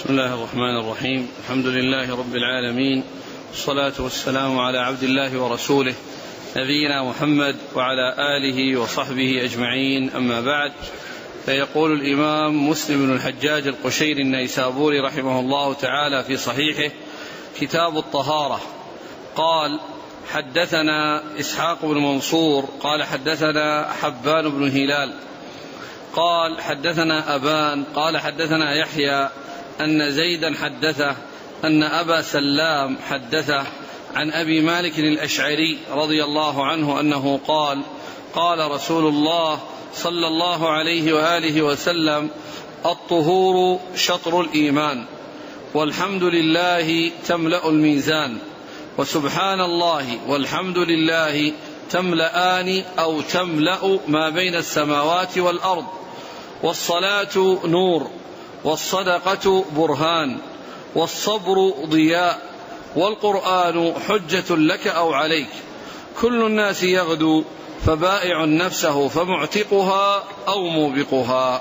بسم الله الرحمن الرحيم. الحمد لله رب العالمين، والصلاة والسلام على عبد الله ورسوله نبينا محمد وعلى آله وصحبه أجمعين، أما بعد. فيقول الإمام مسلم بن الحجاج القشيري النيسابوري رحمه الله تعالى في صحيحه كتاب الطهارة قال: حدثنا إسحاق بن منصور قال حدثنا حبان بن هلال قال حدثنا أبان قال حدثنا يحيى أن زيدا حدثه أن أبا سلام حدثه عن أبي مالك الأشعري رضي الله عنه أنه قال: قال رسول الله صلى الله عليه وآله وسلم: الطهور شطر الإيمان، والحمد لله تملأ الميزان، وسبحان الله والحمد لله تملأان أو تملأ ما بين السماوات والأرض، والصلاة نور، والصدقة برهان، والصبر ضياء، والقرآن حجة لك أو عليك، كل الناس يغدو فبائع نفسه فمعتقها أو موبقها.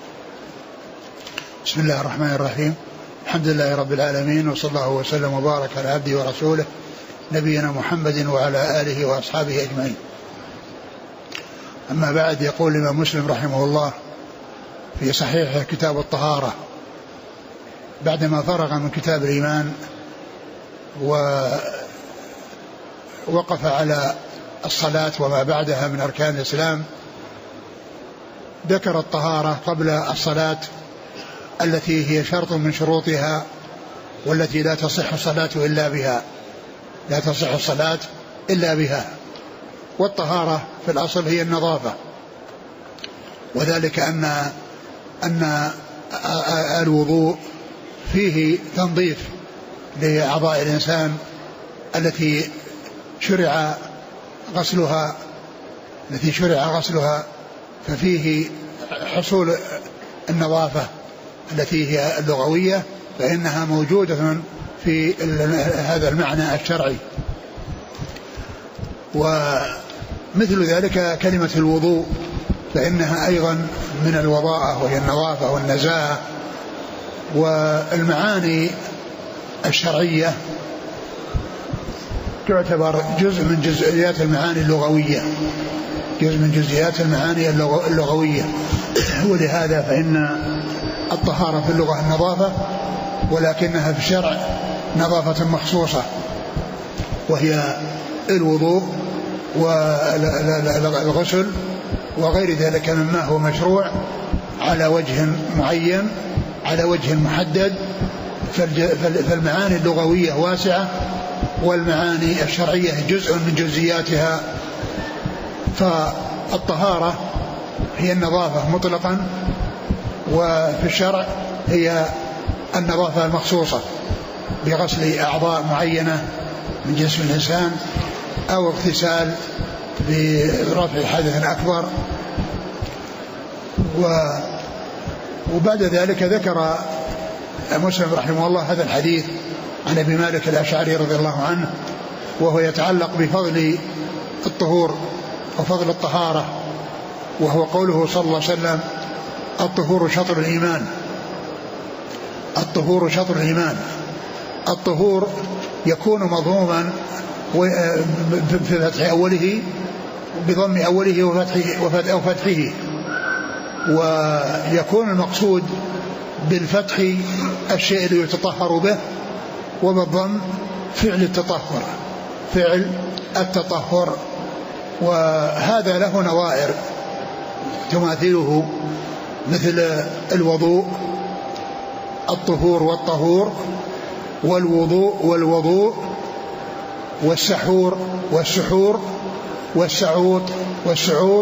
بسم الله الرحمن الرحيم. الحمد لله رب العالمين، وصلى الله وسلم وبارك على عبده ورسوله نبينا محمد وعلى آله وأصحابه أجمعين. أما بعد، يقول الإمام مسلم رحمه الله في صحيح كتاب الطهارة بعدما فرغ من كتاب الإيمان ووقف على الصلاة وما بعدها من أركان الإسلام، ذكر الطهارة قبل الصلاة التي هي شرط من شروطها، والتي لا تصح الصلاة إلا بها، لا تصح الصلاة إلا بها. والطهارة في الأصل هي النظافة، وذلك أن الوضوء فيه تنظيف لأعضاء الإنسان التي شرع غسلها، ففيه حصول النظافة التي هي اللغوية، فإنها موجودة في هذا المعنى الشرعي. ومثل ذلك كلمة الوضوء، فإنها أيضا من الوضاءة، وهي النظافة والنزاهة. والمعاني الشرعية تعتبر جزء من جزئيات المعاني اللغوية، جزء من جزئيات المعاني اللغوية. ولهذا فإن الطهارة في اللغة النظافة، ولكنها في الشرع نظافة مخصوصة، وهي الوضوء والغسل وغير ذلك مما هو مشروع على وجه معين، على وجه محدد. فالمعاني اللغوية واسعة، والمعاني الشرعية جزء من جزئياتها. فالطهارة هي النظافة مطلقا، وفي الشرع هي النظافة المخصوصة بغسل أعضاء معينة من جسم الإنسان، أو اغتسال برفع حدث أكبر. وبعد ذلك ذكر مسلم رحمه الله هذا الحديث عن أبي مالك الأشعري رضي الله عنه، وهو يتعلق بفضل الطهور وفضل الطهارة، وهو قوله صلى الله عليه وسلم: الطهور شطر الإيمان. الطهور شطر الإيمان. الطهور يكون مضموما في فتح أوله، بضم أوله وفتحه، ويكون المقصود بالفتح الشيء اللي يتطهر به، وبالضم فعل التطهر. وهذا له نوائر تماثله، مثل الوضوء، الطهور والطهور، والوضوء، والسحور والسحور، والسعوط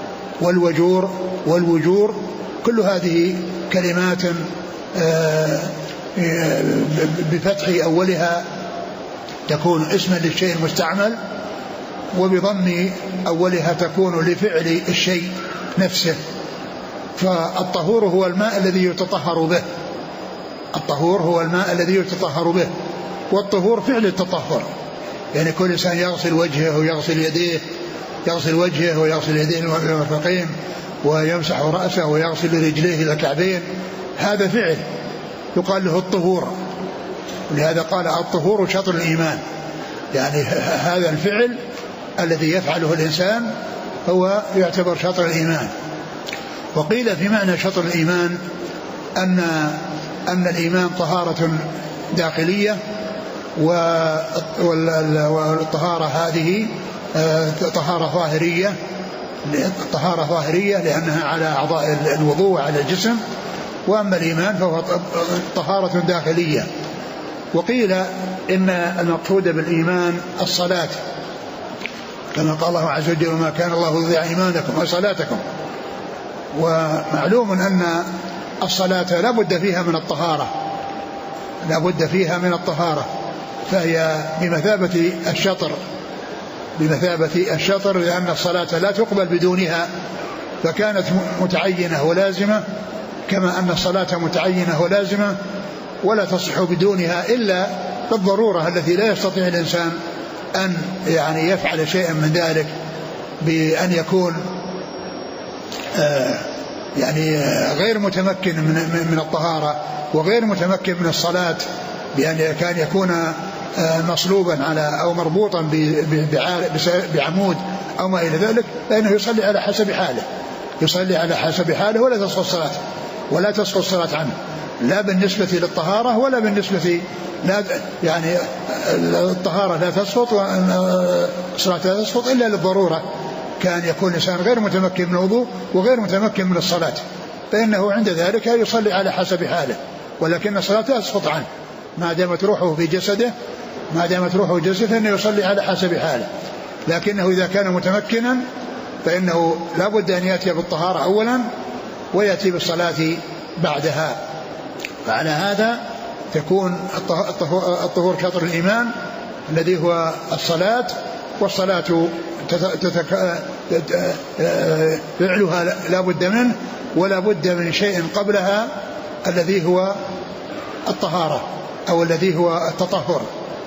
والوجور. كل هذه كلمات بفتح أولها تكون اسما للشيء المستعمل، وبضم أولها تكون لفعل الشيء نفسه. فالطهور هو الماء الذي يتطهر به، الطهور هو الماء الذي يتطهر به. والطهور فعل التطهر، يعني كل إنسان يغسل وجهه ويغسل يديه، يغسل وجهه ويغسل يديه المرفقين، ويمسح رأسه ويغسل رجليه إلى الكعبين، هذا فعل. يقال له الطهور، ولهذا قال الطهور شطر الإيمان، يعني هذا الفعل الذي يفعله الإنسان هو يعتبر شطر الإيمان. وقيل في معنى شطر الإيمان أن الإيمان طهارة داخلية، والطهارة هذه طهارة ظاهرية لأنها على أعضاء الوضوء وعلى الجسم، وأما الإيمان فهو طهارة داخلية. وقيل إن المقصود بالإيمان الصلاة، كما قال الله عز وجل: وما كان الله ليضيع إيمانكم وصلاتكم. ومعلوم أن الصلاة لا بد فيها من الطهارة، فهي بمثابة الشطر، لأن الصلاة لا تقبل بدونها، فكانت متعينة ولازمة، كما أن الصلاة متعينة ولازمة ولا تصح بدونها إلا بالضرورة التي لا يستطيع الإنسان أن يعني يفعل شيئا من ذلك، بأن يكون يعني غير متمكن من الطهارة وغير متمكن من الصلاة، بأن كان يكون مصلوبا على أو مربوطا بعمود أو ما إلى ذلك، فإنه يصلي على حسب حاله ولا تسقط الصلاة عنه، لا بالنسبة للطهارة ولا بالنسبة يعني الطهارة لا تسقط والصلاة لا تسقط إلا للضرورة. كان يكون الإنسان غير متمكن من الوضوء وغير متمكن من الصلاة، فإنه عند ذلك يصلي على حسب حاله، ولكن الصلاة لا تسقط عنه ما دامت روحه في جسده، فإنه يصلي على حسب حاله. لكنه إذا كان متمكنا فإنه لا بد أن يأتي بالطهارة أولا ويأتي بالصلاة بعدها. فعلى هذا تكون الطهور شطر الإيمان الذي هو الصلاة، والصلاة فعلها لا بد منه ولا بد من شيء قبلها الذي هو الطهارة أو الذي هو التطهر.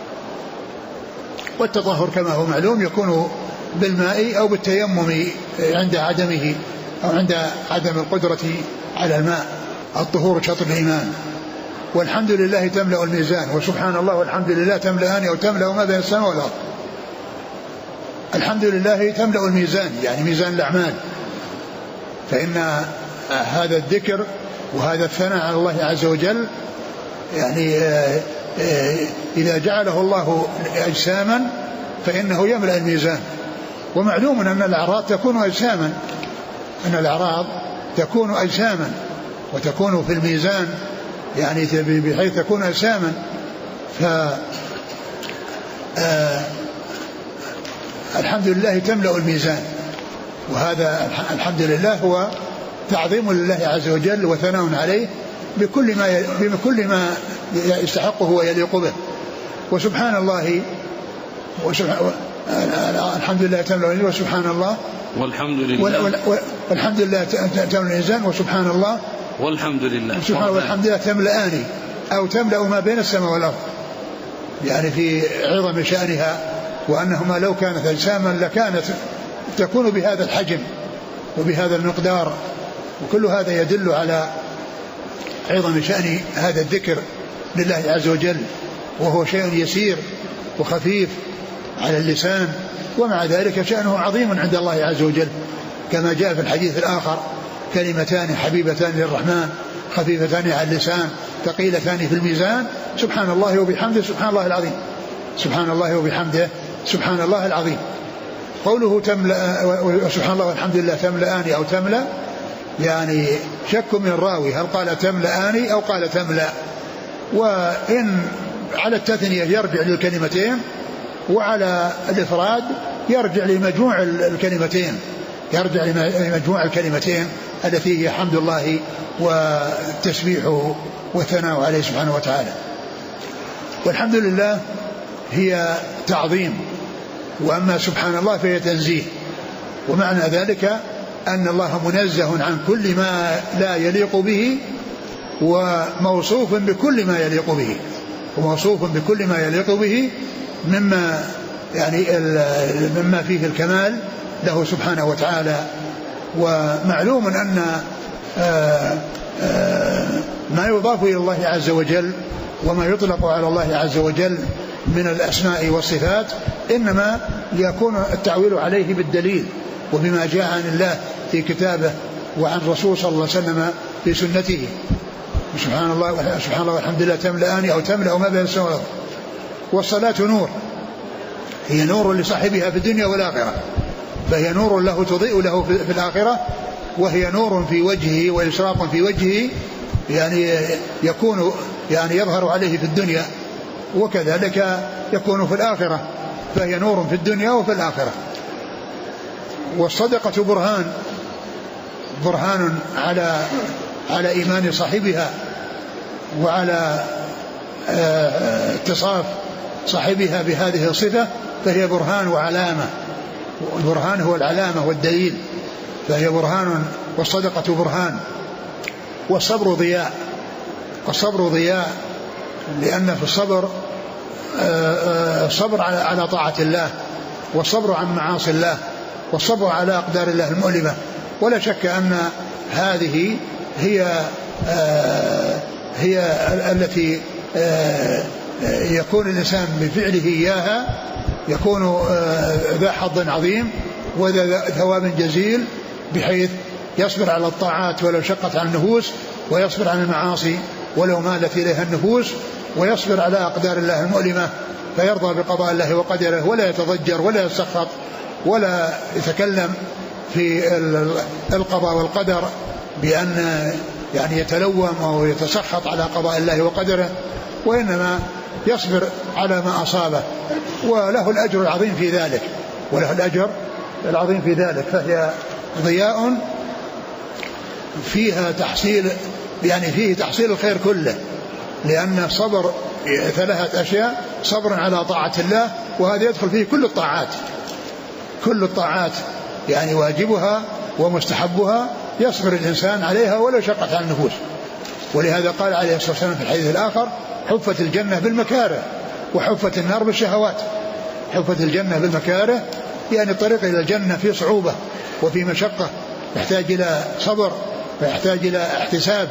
والتطهر كما هو معلوم يكون بالماء أو بالتيمم عند عدمه أو عند عدم القدرة على الماء. الطهور شطر الإيمان. والحمد لله تملأ الميزان، وسبحان الله والحمد لله تملأان أو تملأ ما بين السماء والأرض. الحمد لله تملأ الميزان، يعني ميزان الأعمال، فإن هذا الذكر وهذا الثناء على الله عز وجل يعني إذا جعله الله أجساما فإنه يملأ الميزان. ومعلوم أن الأعراض تكون أجساما وتكون في الميزان، يعني بحيث تكون أجساما. الحمد لله تملأ الميزان، وهذا الحمد لله هو تعظيم لله عز وجل وثناء عليه بكل ما يستحقه ويليق به. وسبحان الله الحمد لله تملأ الميزان، وسبحان الله والحمد لله تملأ الميزان، وسبحان الله والحمد لله تملأان أو تملأ ما بين السماء والأرض، يعني في عظم شأنها، وأنهما لو كانت أجساما لكانت تكون بهذا الحجم وبهذا المقدار. وكل هذا يدل على عظم شأن هذا الذكر لله عز وجل، وهو شيء يسير وخفيف على اللسان، ومع ذلك شأنه عظيم عند الله عز وجل، كما جاء في الحديث الآخر: كلمتان حبيبتان للرحمن خفيفتان على اللسان ثقيلتان في الميزان، سبحان الله وبحمده سبحان الله العظيم. سبحان الله وبحمده سبحان الله العظيم. قوله تملأ وسبحان الله والحمد لله تملأان أو تملأ، يعني شك من الراوي هل قال تملأان أو قال تملأ. وإن على التثنية يرجع للكلمتين، وعلى الإفراد يرجع لمجموع الكلمتين التي هي حمد الله وتسبيحه وثناء عليه سبحانه وتعالى. والحمد لله هي تعظيم، وأما سبحان الله فهي تنزيه. ومعنى ذلك أن الله منزه عن كل ما لا يليق به، وموصوف بكل ما يليق به مما يعني مما فيه الكمال له سبحانه وتعالى. ومعلوم أن ما يضاف إلى الله عز وجل وما يطلق على الله عز وجل من الأسماء والصفات إنما يكون التعويل عليه بالدليل وبما جاء عن الله في كتابه وعن رسول صلى الله عليه وسلم في سنته. سبحان الله والحمد لله تملأان أو تملأ ما بين السماء والأرض. والصلاة نور، هي نور لصاحبها في الدنيا والآخرة، فهي نور له تضيء له في الآخرة، وهي نور في وجهه وإشراق في وجهه، يعني يكون يعني يظهر عليه في الدنيا وكذلك يكون في الآخرة، فهي نور في الدنيا وفي الآخرة. والصدقة برهان على إيمان صاحبها وعلى اتصاف صاحبها بهذه الصفة، فهي برهان وعلامة. البرهان هو العلامة والدليل، فهي برهان. والصدقة برهان. والصبر ضياء لأن في الصبر صبر على طاعة الله، والصبر عن معاصي الله، والصبر على أقدار الله المؤلمة. ولا شك أن هذه هي التي يكون الإنسان بفعله إياها يكون ذا حظ عظيم وذا ثواب جزيل، بحيث يصبر على الطاعات ولو شقت عن النفوس، ويصبر عن المعاصي ولو مالت إليها النفوس، ويصبر على أقدار الله المؤلمة، فيرضى بقضاء الله وقدره ولا يتضجر ولا يسخط ولا يتكلم في القضاء والقدر بأن يعني يتلوم أو يتسخط على قضاء الله وقدره، وإنما يصبر على ما أصابه، وله الأجر العظيم في ذلك. فهي ضياء فيها تحصيل، يعني فيه تحصيل الخير كله، لأن الصبر 3 أشياء: صبر على طاعة الله، وهذا يدخل فيه كل الطاعات يعني واجبها ومستحبها يصبر الإنسان عليها ولو شقت على النفوس. ولهذا قال عليه الصلاة والسلام في الحديث الآخر: حفت الجنة بالمكاره وحفت النار بالشهوات. حفت الجنة بالمكاره يعني الطريق إلى الجنة في صعوبة وفي مشقة، يحتاج إلى صبر ويحتاج إلى احتساب.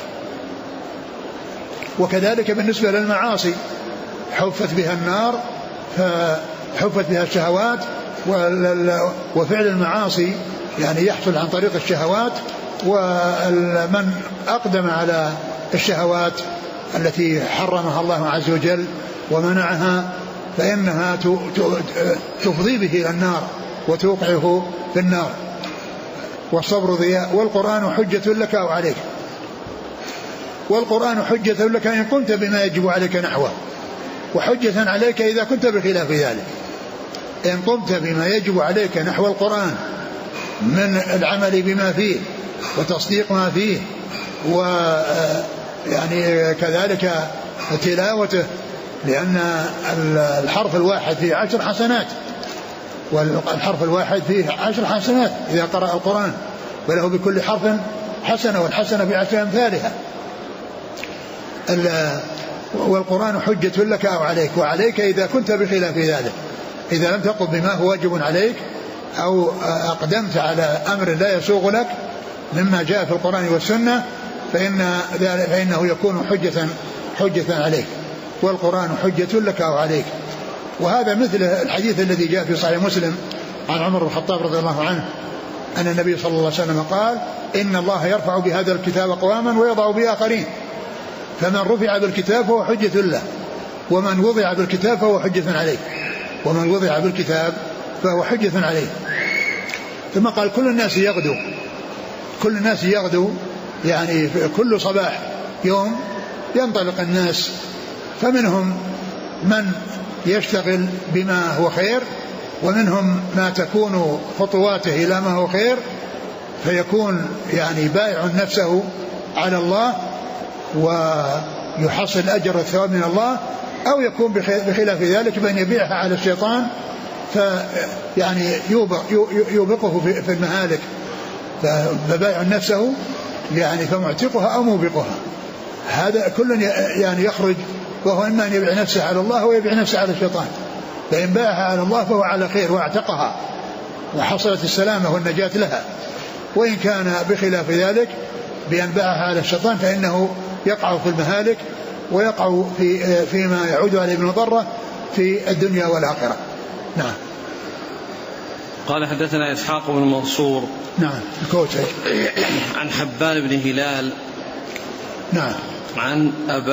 وكذلك بالنسبة للمعاصي حفت بها النار، فحفت بها الشهوات، وفعل المعاصي يعني يحصل عن طريق الشهوات، ومن أقدم على الشهوات التي حرمها الله عز وجل ومنعها فإنها تفضي به إلى النار وتوقعه في النار. والصبر ضياء. والقرآن حجة لك أو عليك. والقرآن حجة لك إن قمت بما يجب عليك نحوه، وحجة عليك إذا كنت بخلاف ذلك. إن قمت بما يجب عليك نحو القرآن من العمل بما فيه وتصديق ما فيه، ويعني كذلك تلاوته، لأن الحرف الواحد فيه 10 حسنات، والحرف الواحد فيه 10 حسنات إذا قرأ القرآن، وله بكل حرف حسنة، والحسنة ب10 أمثالها. والقرآن حجة لك أو عليك، وعليك إذا كنت بخلاف ذلك، إذا لم تقم بما هو واجب عليك أو أقدمت على أمر لا يسوغ لك مما جاء في القرآن والسنة فإنه يكون حجة عليك. والقرآن حجة لك أو عليك. وهذا مثل الحديث الذي جاء في صحيح مسلم عن عمر بن الخطاب رضي الله عنه أن النبي صلى الله عليه وسلم قال: إن الله يرفع بهذا الكتاب أقواما ويضع به آخرين، فمن رفع بالكتاب فهو حجة له، ومن وضع بالكتاب فهو حجة عليه. ومن وضع بالكتاب فهو حجة عليه. ثم قال: كل الناس يغدو يعني كل صباح يوم ينطلق الناس، فمنهم من يشتغل بما هو خير، ومنهم ما تكون خطواته إلى ما هو خير، فيكون يعني بائع نفسه على الله ويحصل الأجر والثواب من الله، أو يكون بخلاف ذلك بأن يبيعها على الشيطان فيعني يوبقه في المهالك، فبائع نفسه يعني فمعتقها أو موبقها. هذا كل يعني يخرج، وهو إما أن يبيع نفسه على الله أو يبيع نفسه على الشيطان. فإن باعها على الله فهو على خير واعتقها وحصلت السلامة والنجاة لها، وإن كان بخلاف ذلك بأن باعها على الشيطان فإنه يقع في المهالك ويقع فيما يعود عليه بالمضرة في الدنيا والآخرة. نعم. قال حدثنا إسحاق بن منصور نعم الكوتي عن حبان بن هلال نعم عن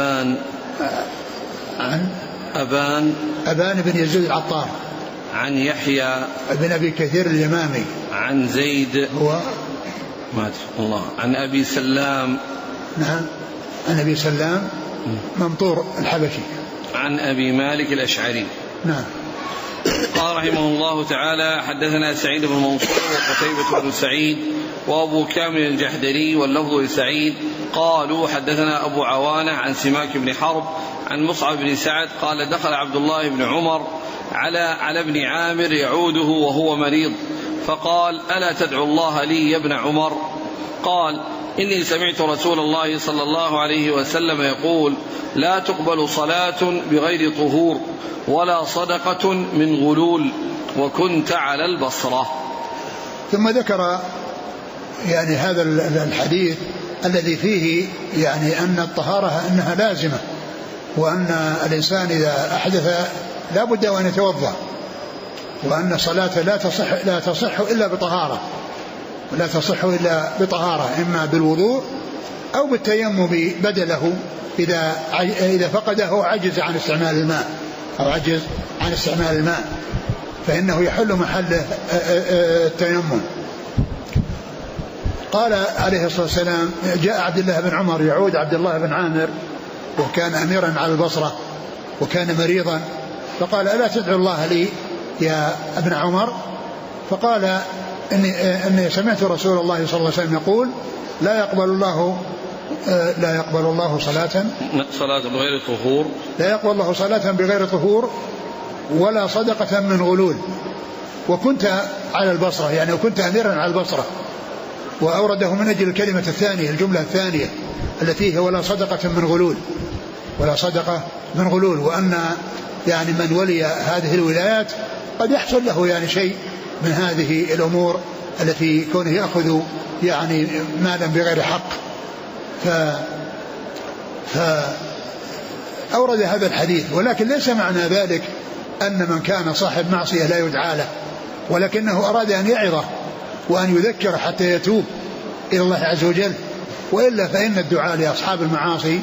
أبان بن يزيد العطار عن يحيى بن أبي كثير اليمامي عن زيد هو الله عن أبي سلام نعم عن أبي سلام ممطور الحبشي عن أبي مالك الأشعري. نعم. قال رحمه الله تعالى حدثنا سعيد بن منصور وقتيبة بن سعيد وأبو كامل الجحدري واللفظ لسعيد قالوا حدثنا أبو عوانة عن سماك بن حرب عن مصعب بن سعد قال دخل عبد الله بن عمر على ابن عامر يعوده وهو مريض فقال ألا تدعو الله لي يا ابن عمر؟ قال إني سمعت رسول الله صلى الله عليه وسلم يقول لا تقبل صلاة بغير طهور ولا صدقة من غلول وكنت على البصرة. ثم ذكر يعني هذا الحديث الذي فيه يعني أن الطهارة أنها لازمة وأن الإنسان إذا أحدث لا بد أن يتوضأ وأن الصلاة لا تصح إلا بطهارة ولا تصح إلا بطهارة إما بالوضوء أو بالتيمم بدله إذا فقده عجز عن استعمال الماء أو عجز عن استعمال الماء فإنه يحل محله التيمم. قال عليه الصلاة والسلام جاء عبد الله بن عمر يعود عبد الله بن عامر وكان أميرا على البصرة وكان مريضا فقال ألا تدعو الله لي يا ابن عمر؟ فقال إني سمعت رسول الله صلى الله عليه وسلم يقول لا يقبل الله صلاة بغير طهور لا يقبل الله صلاة بغير طهور ولا صدقة من غلول وكنت على البصرة يعني وكنت أميرا على البصرة وأورده من أجل الكلمة الثانية الجملة الثانية التي هي ولا صدقة من غلول وأن يعني من ولي هذه الولايات قد يحصل له يعني شيء من هذه الأمور التي كونه يأخذ يعني مالا بغير حق فأورد هذا الحديث ولكن ليس معنى ذلك أن من كان صاحب معصية لا يدعى له ولكنه أراد أن يعظه وأن يذكر حتى يتوب إلى الله عز وجل وإلا فإن الدعاء لأصحاب المعاصي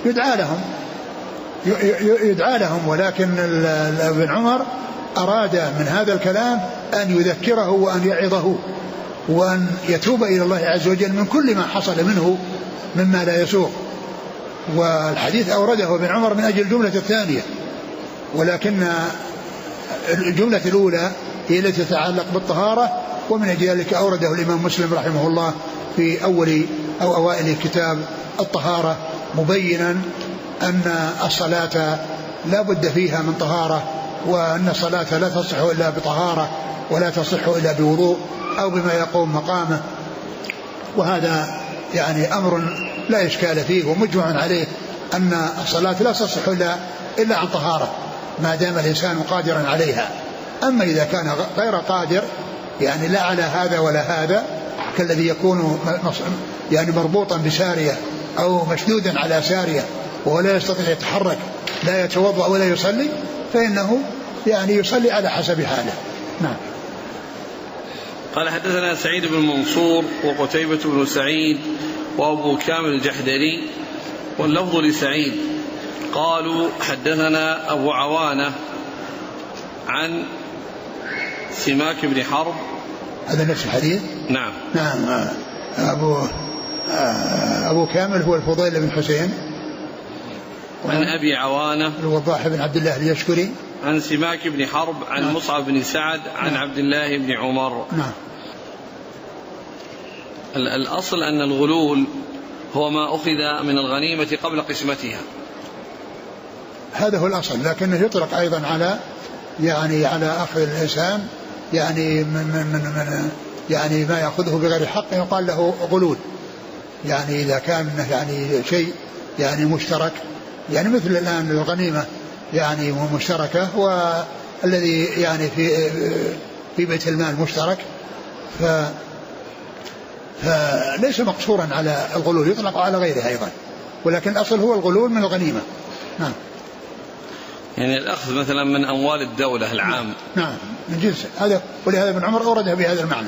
يدعى لهم ولكن ابن عمر أراد من هذا الكلام أن يذكره وأن يعظه وأن يتوب إلى الله عز وجل من كل ما حصل منه مما لا يسوق. والحديث أورده ابن عمر من أجل الجملة الثانية ولكن الجملة الأولى هي التي تتعلق بالطهارة ومن أجل ذلك أورده الإمام مسلم رحمه الله في أول أو أوائل كتاب الطهارة مبينا أن الصلاة لا بد فيها من طهارة وأن الصلاة لا تصح إلا بطهارة ولا تصح إلا بوضوء أو بما يقوم مقامه وهذا يعني أمر لا إشكال فيه ومجمع عليه أن الصلاة لا تصح إلا عن طهارة ما دام الإنسان قادرا عليها. أما إذا كان غير قادر يعني لا على هذا ولا هذا كالذي يكون يعني مربوطا بسارية أو مشدودا على سارية وهو لا يستطيع يتحرك لا يتوضأ ولا يصلي فإنه يعني يصلي على حسب حاله. نعم. قال حدثنا سعيد بن منصور وقتيبة بن سعيد وأبو كامل الجحدري واللفظ لسعيد قالوا حدثنا أبو عوانة عن سماك بن حرب. هذا نفس الحديث. نعم. نعم. أبو كامل هو الفضيل بن حسين عن أبي عوانة الوضاح بن عبد الله اليشكري عن سماك بن حرب عن نعم. مصعب بن سعد عن عبد الله بن عمر. نعم. الأصل أن الغلول هو ما أخذ من الغنيمة قبل قسمتها هذا هو الأصل لكنه يطلق أيضا على يعني على أخذ الإنسان يعني من يعني ما يأخذه بغير حق يقال له غلول يعني إذا كان يعني شيء يعني مشترك يعني مثل الآن الغنيمة يعني مشتركة والذي يعني في بيت المال مشترك فليس مقصورا على الغلول يطلق على غيره أيضا ولكن الأصل هو الغلول من الغنيمة. نعم. يعني الأخذ مثلا من أموال الدولة العام. نعم من جنس هذا، ولهذا ابن عمر أوردها بهذا المعنى.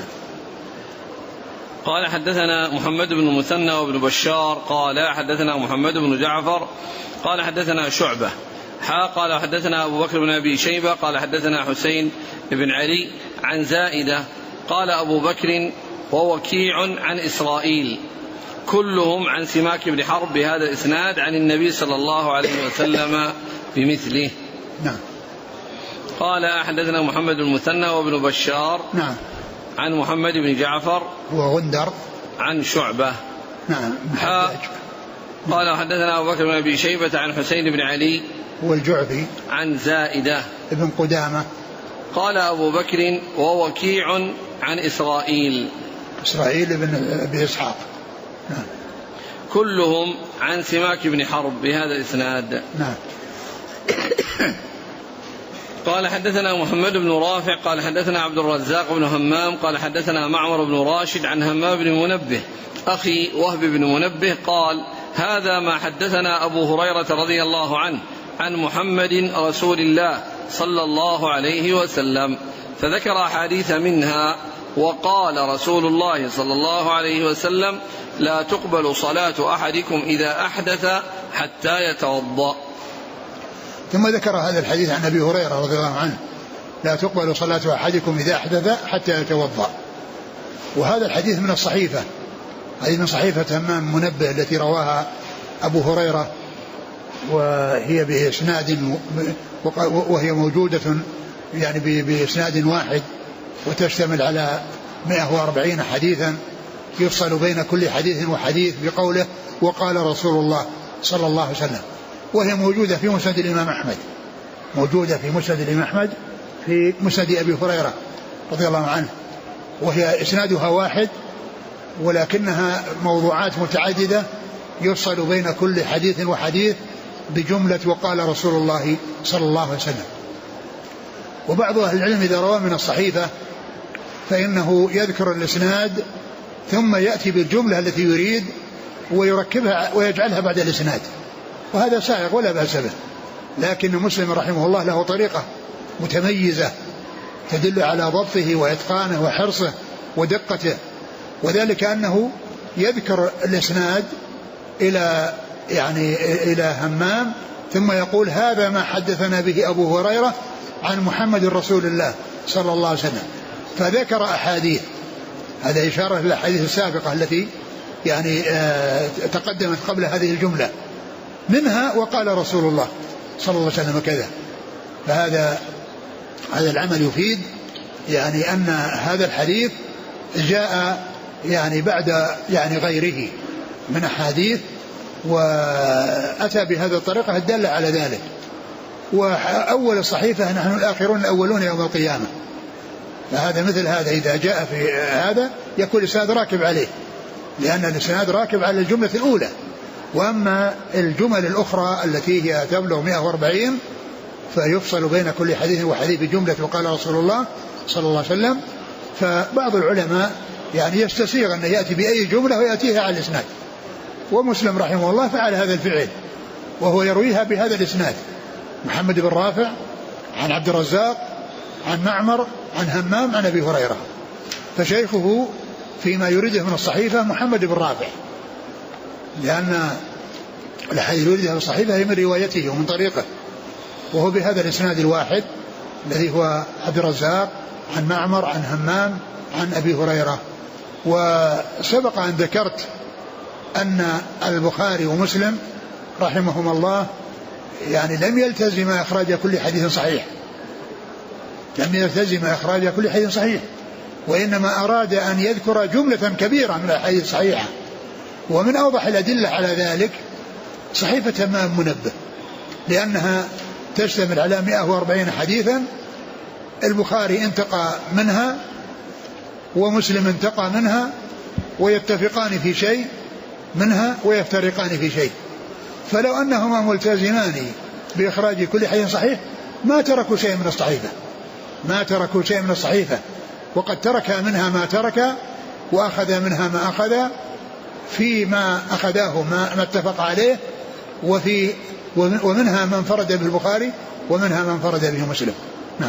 قال حدثنا محمد بن المثنى وابن بشار قال حدثنا محمد بن جعفر قال حدثنا شعبة قال حدثنا أبو بكر بن أبي شيبة قال حدثنا حسين بن علي عن زائدة قال أبو بكر ووكيع عن إسرائيل كلهم عن سماك بن حرب بهذا الإسناد عن النبي صلى الله عليه وسلم بمثله. نعم. قال حدثنا محمد بن المثنى وابن بشار. نعم. عن محمد بن جعفر هو غندر عن شعبة. نعم. قال حدثنا أبو بكر بن أبي شيبة عن حسين بن علي هو الجعفي عن زائدة ابن قدامة. قال أبو بكر ووكيع عن إسرائيل ابن إسحاق. نعم. كلهم عن سماك بن حرب بهذا الإسناد. نعم. قال حدثنا محمد بن رافع قال حدثنا عبد الرزاق بن همام قال حدثنا معمر بن راشد عن همام بن منبه أخي وهب بن منبه قال هذا ما حدثنا أبو هريرة رضي الله عنه عن محمد رسول الله صلى الله عليه وسلم، فذكر أحاديث منها وقال رسول الله صلى الله عليه وسلم لا تقبل صلاة أحدكم إذا أحدث حتى يتوضأ. ثم ذكر هذا الحديث عن أبي هريرة رضي الله عنه لا تقبل صلاة أحدكم إذا أحدث حتى يتوضأ. وهذا الحديث من الصحيفة، هذه من صحيفة همام منبه التي رواها أبو هريرة، وهي بإسناد وهي موجودة يعني بإسناد واحد، وتشتمل على 140 حديثا يفصل بين كل حديث وحديث بقوله وقال رسول الله صلى الله عليه وسلم. وهي موجودة في مسند الإمام أحمد، موجودة في مسند الإمام أحمد في مسند أبي هريرة رضي الله عنه، وهي إسنادها واحد ولكنها موضوعات متعددة يفصل بين كل حديث وحديث بجملة وقال رسول الله صلى الله عليه وسلم. وبعض أهل العلم إذا روى من الصحيفة فإنه يذكر الإسناد ثم يأتي بالجملة التي يريد ويركبها ويجعلها بعد الإسناد، وهذا سائغ ولا بأس به. لكن مسلم رحمه الله له طريقة متميزة تدل على ضبطه وإتقانه وحرصه ودقته، وذلك أنه يذكر الإسناد إلى همام ثم يقول هذا ما حدثنا به أبو هريرة عن محمد رسول الله صلى الله عليه وسلم، فذكر أحاديث. هذا إشارة للأحاديث السابقة التي يعني تقدمت قبل هذه الجملة، منها وقال رسول الله صلى الله عليه وسلم كذا. فهذا العمل يفيد يعني أن هذا الحديث جاء يعني بعد يعني غيره من أحاديث، وأتى بهذا الطريقة الدالة على ذلك. وأول الصحيفة نحن الآخرون الأولون يوم القيامة، فهذا مثل هذا إذا جاء في هذا يكون الإسناد راكب عليه، لأن الإسناد راكب على الجملة الأولى. وأما الجمل الأخرى التي هي تبلغ 140 فيفصل بين كل حديث وحديث بجملة وقال رسول الله صلى الله عليه وسلم. فبعض العلماء يعني يستسيغ أن يأتي بأي جملة ويأتيها على الإسناد، ومسلم رحمه الله فعل هذا الفعل وهو يرويها بهذا الإسناد: محمد بن رافع عن عبد الرزاق عن معمر عن همام عن أبي هريرة. فشيخه فيما يريده من الصحيفة محمد بن رافع، لأن الحديث يريده من الصحيفة هي من روايته ومن طريقه، وهو بهذا الإسناد الواحد الذي هو عبد الرزاق عن معمر عن همام عن أبي هريرة. وسبق أن ذكرت أن البخاري ومسلم رحمهما الله يعني لم يلتزم إخراج كل حديث صحيح، لم يلتزم إخراج كل حديث صحيح، وإنما أراد أن يذكر جملة كبيرة من الحديث الصحيحة. ومن أوضح الأدلة على ذلك صحيفة همام منبه، لأنها تشتمل على 140 حديثا، البخاري انتقى منها ومسلم انتقى منها، ويتفقان في شيء منها ويفترقان في شيء. فلو أنهما ملتزمان بإخراج كل حديث صحيح ما تركوا شيء من الصحيفة، ما تركوا شيء من الصحيفة، وقد ترك منها ما ترك وأخذ منها ما أخذ، فيما أخذاه ما اتفق عليه، ومنها من فرد بالبخاري ومنها من فرد به مسلم. نعم.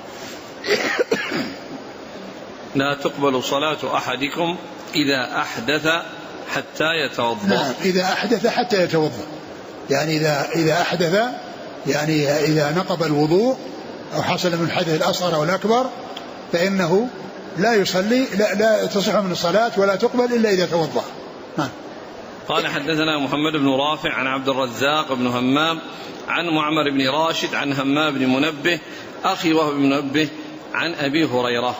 لا تقبل صلاة أحدكم إذا أحدث حتى يتوضأ. نعم، إذا أحدث حتى يتوضأ، يعني إذا أحدث، يعني إذا نقض الوضوء أو حصل من الحدث الأصغر أو الأكبر فإنه لا يصلي، لا تصح من الصلاة ولا تقبل إلا إذا توضأ. قال حدثنا محمد بن رافع عن عبد الرزاق بن همام عن معمر بن راشد عن همام بن منبه أخي وهو بن منبه عن أبي هريرة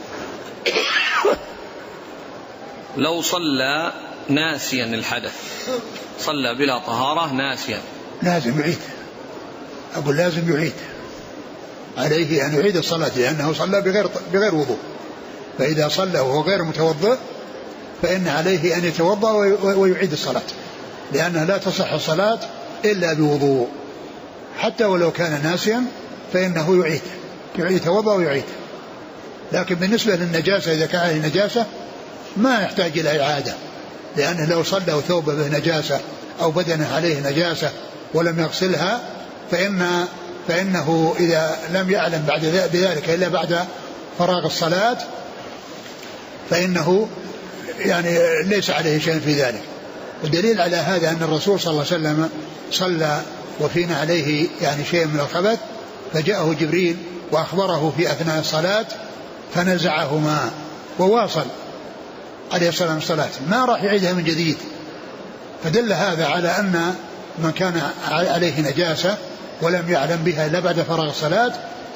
لو صلى ناسيا الحدث، صلى بلا طهارة ناسيا، لازم يعيد، أقول لازم يعيد، عليه أن يعيد الصلاة لأنه صلى بغير وضوء، فإذا صلى وهو غير متوضئ فإن عليه أن يتوضأ ويعيد الصلاة، لأنها لا تصح الصلاة إلا بوضوء، حتى ولو كان ناسيا فإنه يعيد يتوضأ ويعيد. لكن بالنسبة للنجاسة إذا كان عليه نجاسة ما يحتاج إلى إعادة، لأنه لو صلى وثوبه به نجاسة أو بدنه عليه نجاسة ولم يغسلها فإنه إذا لم يعلم بذلك إلا بعد فراغ الصلاة فإنه يعني ليس عليه شيء في ذلك. الدليل على هذا أن الرسول صلى الله عليه وسلم صلى وفينا عليه يعني شيء من الخبث، فجاءه جبريل وأخبره في أثناء الصلاة فنزعهما وواصل عليه الصلاة والسلام، ما راح يعيدها من جديد. فدل هذا على أن من كان عليه نجاسة ولم يعلم بها إلا بعد فراغ الصلاة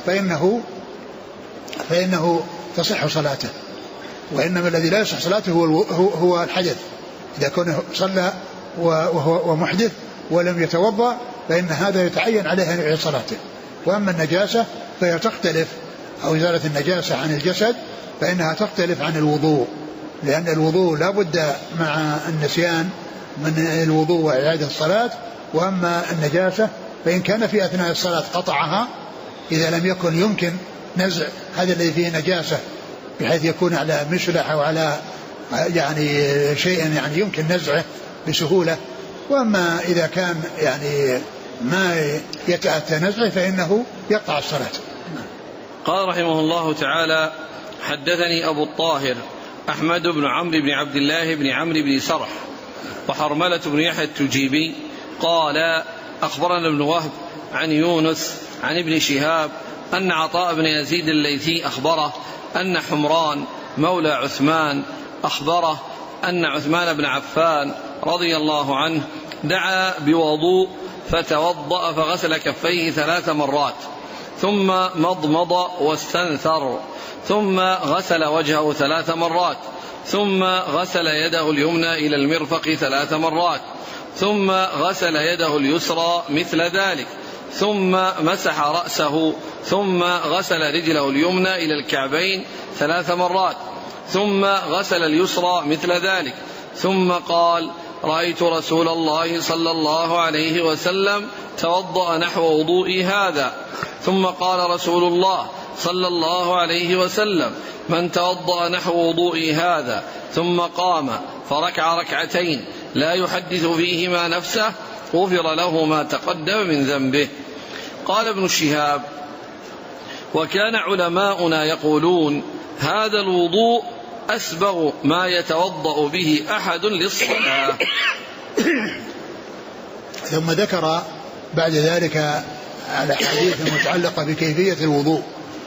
فإنه تصح صلاته، وإنما الذي لا يصح صلاته هو الحدث. إذا كان صلى وهو محدث ولم يتوضأ فإن هذا يتعين عليه أن يعيد صلاته. وأما النجاسة فهي تختلف، أو إزالة النجاسة عن الجسد فإنها تختلف عن الوضوء، لأن الوضوء لا بد مع النسيان من الوضوء وإعادة الصلاة. وأما النجاسة فإن كان في أثناء الصلاة قطعها، إذا لم يكن يمكن نزع هذا الذي فيه نجاسة بحيث يكون على مشلح أو على يعني شيء يعني يمكن نزعه بسهولة. وأما إذا كان يعني ما يتأتى نزعه فإنه يقطع الصلاة. قال رحمه الله تعالى حدثني أبو الطاهر أحمد بن عمرو بن عبد الله بن عمرو بن سرح وحرملة بن يحيى التجيبي قال أخبرنا ابن وهب عن يونس عن ابن شهاب أن عطاء بن يزيد الليثي أخبره أن حمران مولى عثمان أخبره أن عثمان بن عفان رضي الله عنه دعا بوضوء فتوضأ فغسل كفيه 3 مرات ثم مضمض واستنثر ثم غسل وجهه 3 مرات ثم غسل يده اليمنى إلى المرفق 3 مرات ثم غسل يده اليسرى مثل ذلك ثم مسح رأسه ثم غسل رجله اليمنى إلى الكعبين 3 مرات ثم غسل اليسرى مثل ذلك ثم قال رأيت رسول الله صلى الله عليه وسلم توضأ نحو وضوئي هذا. ثم قال رسول الله صلى الله عليه وسلم من توضأ نحو وضوئي هذا ثم قام فركع ركعتين لا يحدث فيهما نفسه غفر له ما تقدم من ذنبه. قال ابن شهاب وكان علماؤنا يقولون هذا الوضوء أسبغ ما يتوضأ به أحد للصلاة. ثم ذكر بعد ذلك الحديث المتعلقة بكيفية الوضوء،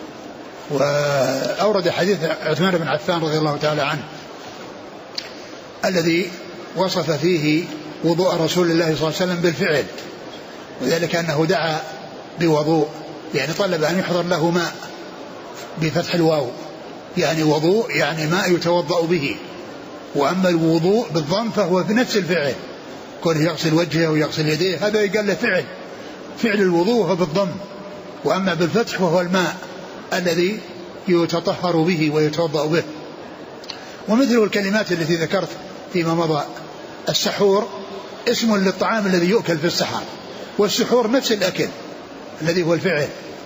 وأورد حديث عثمان بن عفان رضي الله تعالى عنه الذي وصف فيه وضوء رسول الله صلى الله عليه وسلم بالفعل، وذلك أنه دعا بوضوء يعني طلب أن يحضر له ماء بفتح الواو، يعني وضوء يعني ماء يتوضأ به. وأما الوضوء بالضم فهو في نفس الفعل، كونه يغسل وجهه ويغسل يديه هذا يقال له فعل الوضوء هو بالضم، وأما بالفتح فهو الماء الذي يتطهر به ويتوضأ به. ومثل الكلمات التي ذكرت فيما مضى، السحور اسم للطعام الذي يؤكل في السحر، والسحور نفس الأكل الذي هو الفعل.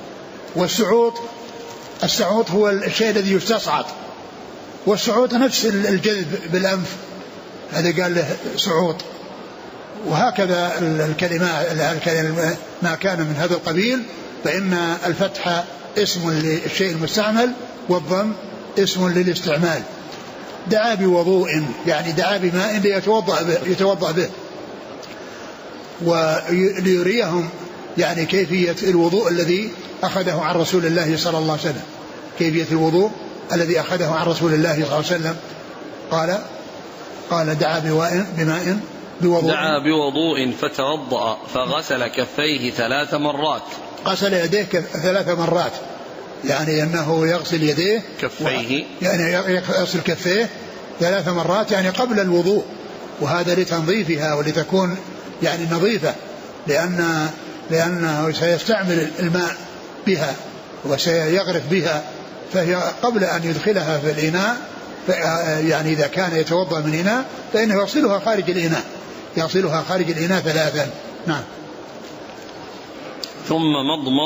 السعوط هو الشيء الذي يستصعد، والسعوط نفس الجذب بالأنف هذا قال له صعود. وهكذا الكلمة ما كان من هذا القبيل فإن الفتح اسم للشيء المستعمل والضم اسم للاستعمال. دعا بوضوء يعني دعا بماء يتوضأ به وليريهم يعني كيفية الوضوء الذي أخذه عن رسول الله صلى الله عليه وسلم. كيفية الوضوء الذي أخذه عن رسول الله صلى الله عليه وسلم. قال دعا بماء بوضوء. دعا بوضوء فتوضأ فغسل كفيه 3 مرات. غسل يديه 3 مرات يعني أنه يغسل يديه كفيه يعني يغسل كفيه 3 مرات يعني قبل الوضوء. وهذا لتنظيفها ولتكون يعني نظيفة لأنه سيستعمل الماء بها وسيغرف بها فهي قبل أن يدخلها في الإناء يعني إذا كان يتوضأ من إناء فإنه يغسلها خارج الإناء 3. نعم. ثم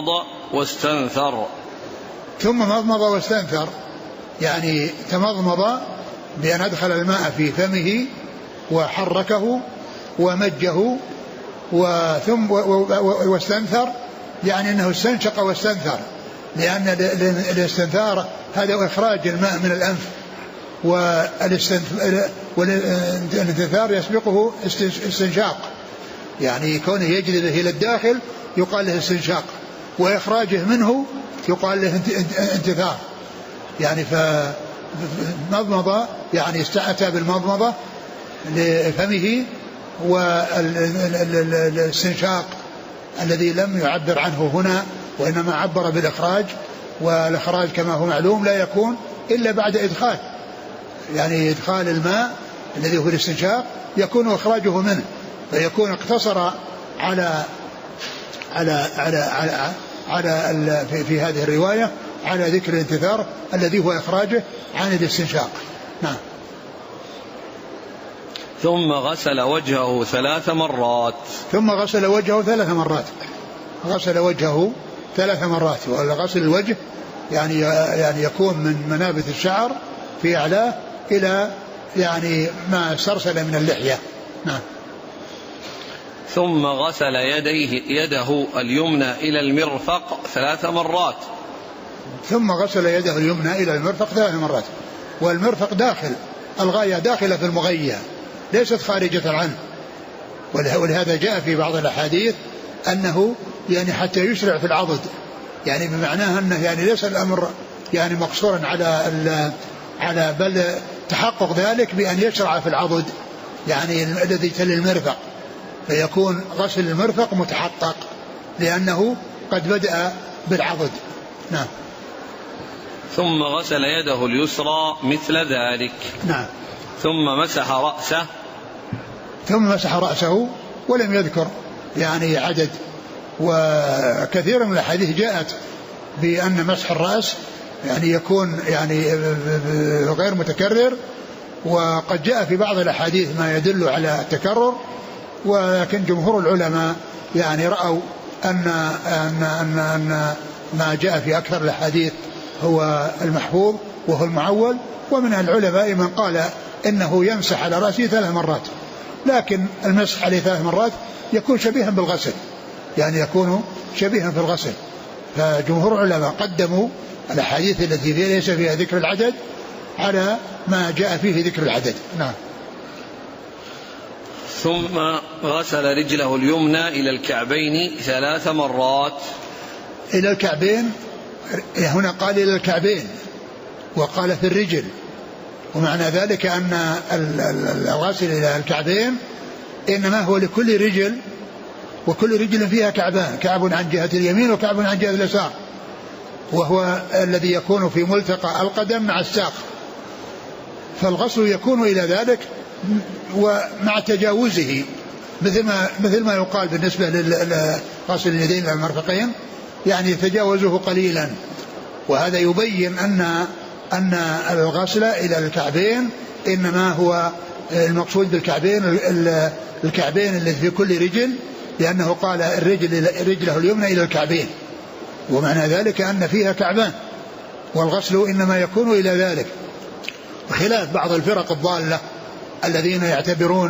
مضمض واستنثر يعني تمضمض بأن أدخل الماء في فمه وحركه ومجه ثم واستنثر يعني أنه استنشق واستنثر لأن الاستنثار هذا إخراج الماء من الأنف والانتثار يسبقه استنشاق يعني كونه يجذبه إلى الداخل يقال له استنشاق وإخراجه منه يقال له انتثار يعني فمضمضة يعني استأتى بالمضمضة لفمه والاستنشاق الذي لم يعبر عنه هنا وإنما عبر بالإخراج والإخراج كما هو معلوم لا يكون إلا بعد إدخال يعني إدخال الماء الذي هو الاستنشاق يكون إخراجه منه فيكون اقتصر على في هذه الرواية على ذكر الانتثار الذي هو إخراجه عن الاستنشاق. نعم. ثم غسل وجهه 3 مرات. غسل وجهه 3 مرات وغسل الوجه يعني يكون من منابت الشعر في أعلاه إلى يعني ما استرسل من اللحية. نعم. ثم غسل يده اليمنى إلى المرفق 3 مرات. والمرفق داخل الغاية داخلة في المغية ليست خارجة عنه ولهذا جاء في بعض الأحاديث أنه يعني حتى يشرع في العضد يعني بمعناه أنه يعني ليس الأمر يعني مقصورا على بل تحقق ذلك بأن يشرع في العضد يعني الذي تلي المرفق فيكون غسل المرفق متحقق لأنه قد بدأ بالعضد. نعم. ثم غسل يده اليسرى مثل ذلك. نعم. ثم مسح رأسه ولم يذكر يعني عدد وكثير من الأحاديث جاءت بأن مسح الرأس يعني يكون يعني غير متكرر وقد جاء في بعض الأحاديث ما يدل على التكرر ولكن جمهور العلماء يعني رأوا أن ما جاء في أكثر الأحاديث هو المحفوظ وهو المعول ومن العلماء من قال إنه يمسح على رأسه 3 مرات لكن المسح عليه 3 مرات يكون شبيها بالغسل يعني يكون شبيها في الغسل فجمهور العلماء قدموا الأحاديث التي ليس فيها ذكر العدد على ما جاء فيه ذكر العدد. نعم. ثم غسل رجله اليمنى إلى الكعبين 3 مرات. إلى الكعبين هنا قال إلى الكعبين وقال في الرجل ومعنى ذلك أن الغسل إلى الكعبين إنما هو لكل رجل وكل رجل فيها كعبان كعب عن جهة اليمين وكعب عن جهة اليسار وهو الذي يكون في ملتقى القدم مع الساق فالغسل يكون إلى ذلك ومع تجاوزه مثل ما يقال بالنسبة لغسل اليدين إلى المرفقين يعني يتجاوزه قليلا وهذا يبين أن الغسل إلى الكعبين إنما هو المقصود بالكعبين الكعبين الذي في كل رجل لأنه قال رجله اليمنى إلى الكعبين ومعنى ذلك أن فيها كعبان والغسل إنما يكون إلى ذلك خلاف بعض الفرق الضالة الذين يعتبرون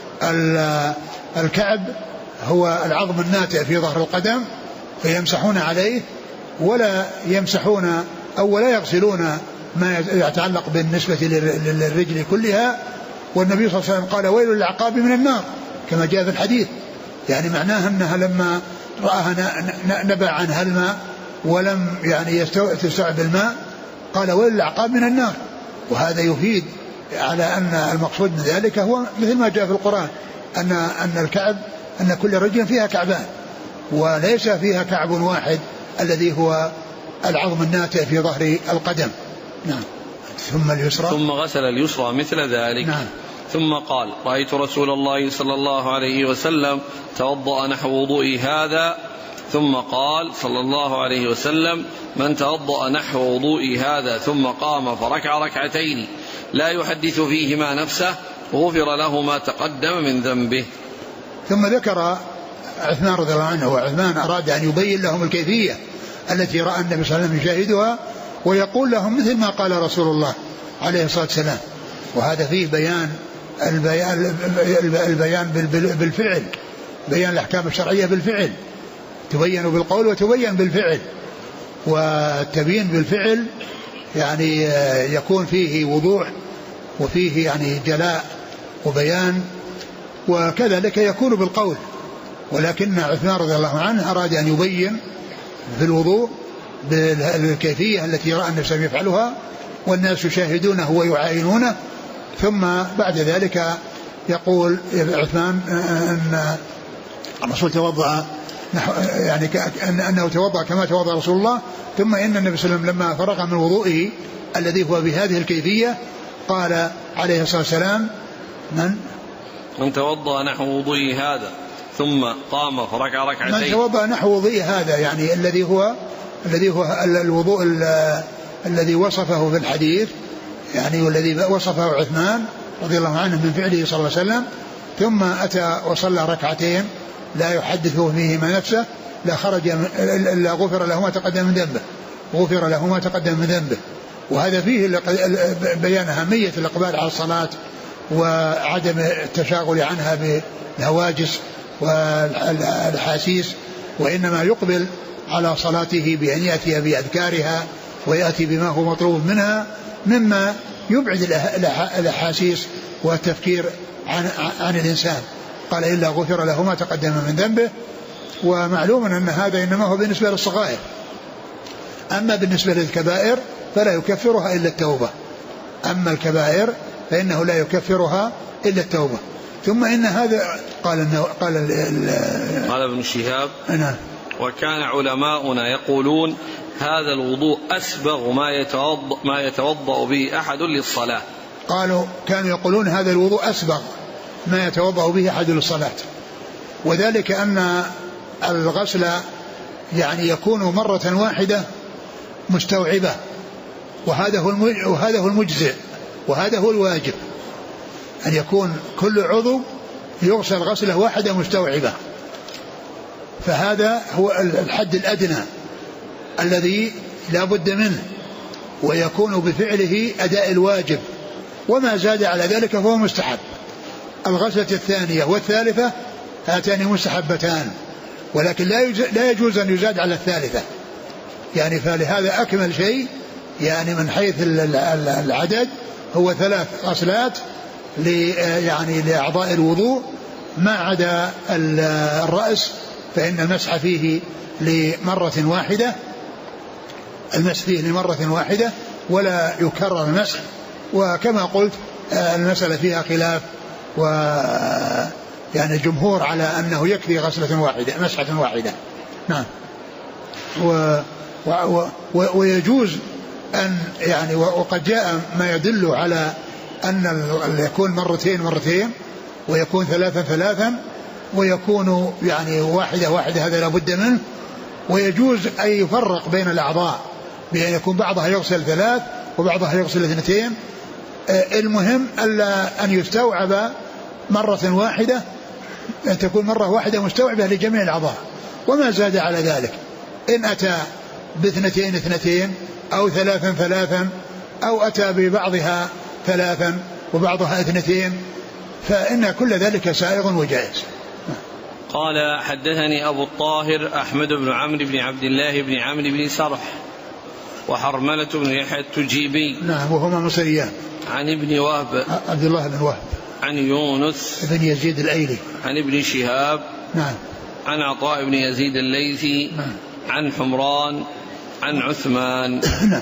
الكعب هو العظم الناتئ في ظهر القدم فيمسحون عليه ولا يمسحون أو ولا يغسلون ما يتعلق بالنسبة للرجل كلها. والنبي صلى الله عليه وسلم قال ويل للعقاب من النار كما جاء في الحديث، يعني معناها أنها لما رآها نبع عنها الماء ولم يعني تستوعب الماء قال ويل للعقاب من النار. وهذا يفيد على أن المقصود من ذلك هو مثل ما جاء في القرآن أن الكعب أن كل رجل فيها كعبان وليس فيها كعب واحد الذي هو العظم الناتئ في ظهر القدم. نعم. ثم اليسرى ثم غسل اليسرى مثل ذلك. نعم. ثم قال رأيت رسول الله صلى الله عليه وسلم توضأ نحو وضوئي هذا. ثم قال صلى الله عليه وسلم من توضأ نحو وضوئي هذا ثم قام فركع ركعتين لا يحدث فيهما نفسه غفر له ما تقدم من ذنبه. ثم ذكر عثمان رضي الله عنه، وعثمان أراد أن يبين لهم الكيفية التي رأى النبي صلى الله عليه وسلم يشاهدها ويقول لهم مثل ما قال رسول الله عليه الصلاة والسلام. وهذا فيه البيان بالفعل، بيان الأحكام الشرعية بالفعل، تبين بالقول وتبين بالفعل. والتبيين بالفعل يعني يكون فيه وضوح وفيه يعني جلاء وبيان، وكذلك يكون بالقول. ولكن عثمان رضي الله عنه أراد أن يبين في الوضوء بالكيفية التي رأى النبي صلى الله عليه وسلم يفعلها والناس يشاهدونه ويعاينونه. ثم بعد ذلك يقول عثمان أن الرسول توضأ يعني أنه توضأ كما توضأ رسول الله. ثم إن النبي صلى الله عليه وسلم لما فرغ من وضوئه الذي هو بهذه الكيفية قال عليه الصلاة والسلام من توضأ نحو وضوئي هذا ثم قام فركع ركعتين. من توضأ نحو وضوئي هذا يعني الذي هو الوضوء الذي وصفه في الحديث، يعني والذي وصفه عثمان رضي الله عنه من فعله صلى الله عليه وسلم. ثم أتى وصلى ركعتين لا يحدث فيهما نفسه لا غفر له ما تقدم من ذنبه، غفر له ما تقدم من ذنبه. وهذا فيه بيان أهمية الإقبال على الصلاة وعدم التشاغل عنها بالهواجس والأحاسيس، وإنما يقبل على صلاته بأن يأتي بأذكارها ويأتي بما هو مطلوب منها مما يبعد الأحاسيس والتفكير عن الإنسان. قال إلا غفر له ما تقدم من ذنبه. ومعلوم أن هذا إنما هو بالنسبة للصغائر، أما بالنسبة للكبائر فلا يكفرها إلا التوبة. أما الكبائر فإنه لا يكفرها إلا التوبة. ثم إن هذا قال ابن شهاب وكان علماؤنا يقولون هذا الوضوء أسبغ ما يتوضأ به أحد للصلاة. قالوا كانوا يقولون هذا الوضوء أسبغ ما يتوضأ به أحد للصلاة، وذلك أن الغسل يعني يكون مرة واحدة مستوعبة، وهذا هو المجزئ وهذا هو الواجب، أن يكون كل عضو يغسل غسلة واحدة مستوعبة. فهذا هو الحد الأدنى الذي لا بد منه، ويكون بفعله أداء الواجب، وما زاد على ذلك فهو مستحب. الغسلة الثانية والثالثة هاتان مستحبتان، ولكن لا يجوز أن يزاد على الثالثة، يعني فلهذا أكمل شيء يعني من حيث العدد هو 3 غسلات يعني لأعضاء الوضوء، ما عدا الرأس فإن المسح فيه لمرة واحدة، المسح فيه لمرة واحدة ولا يكرر المسح. وكما قلت المسألة فيها خلاف، يعني الجمهور على أنه يكفي غسلة واحدة مسحة واحدة. نعم. ويجوز أن يعني وقد جاء ما يدل على أن يكون مرتين ويكون 3 ويكون يعني واحدة هذا لا بد منه. ويجوز أن يفرق بين الأعضاء بأن يكون بعضها يغسل 3 وبعضها يغسل 2. المهم ألا أن يستوعب مرة واحدة، أن تكون مرة واحدة مستوعبة لجميع الأعضاء، وما زاد على ذلك إن أتى ب2 أو 3 أو أتى ببعضها 3 وبعضها 2، فإن كل ذلك سائغ وجائز. قال حدثني أبو الطاهر أحمد بن عمرو بن عبد الله بن عمرو بن سرح وحرملة بن يحيى التجيبي. نعم وهما مصريان. عن ابن وهب عبد الله بن وهب. عن يونس بن يزيد الأيلي. عن ابن شهاب. نعم. عن عطاء بن يزيد الليثي. نعم. عن حمران عن عثمان. نعم.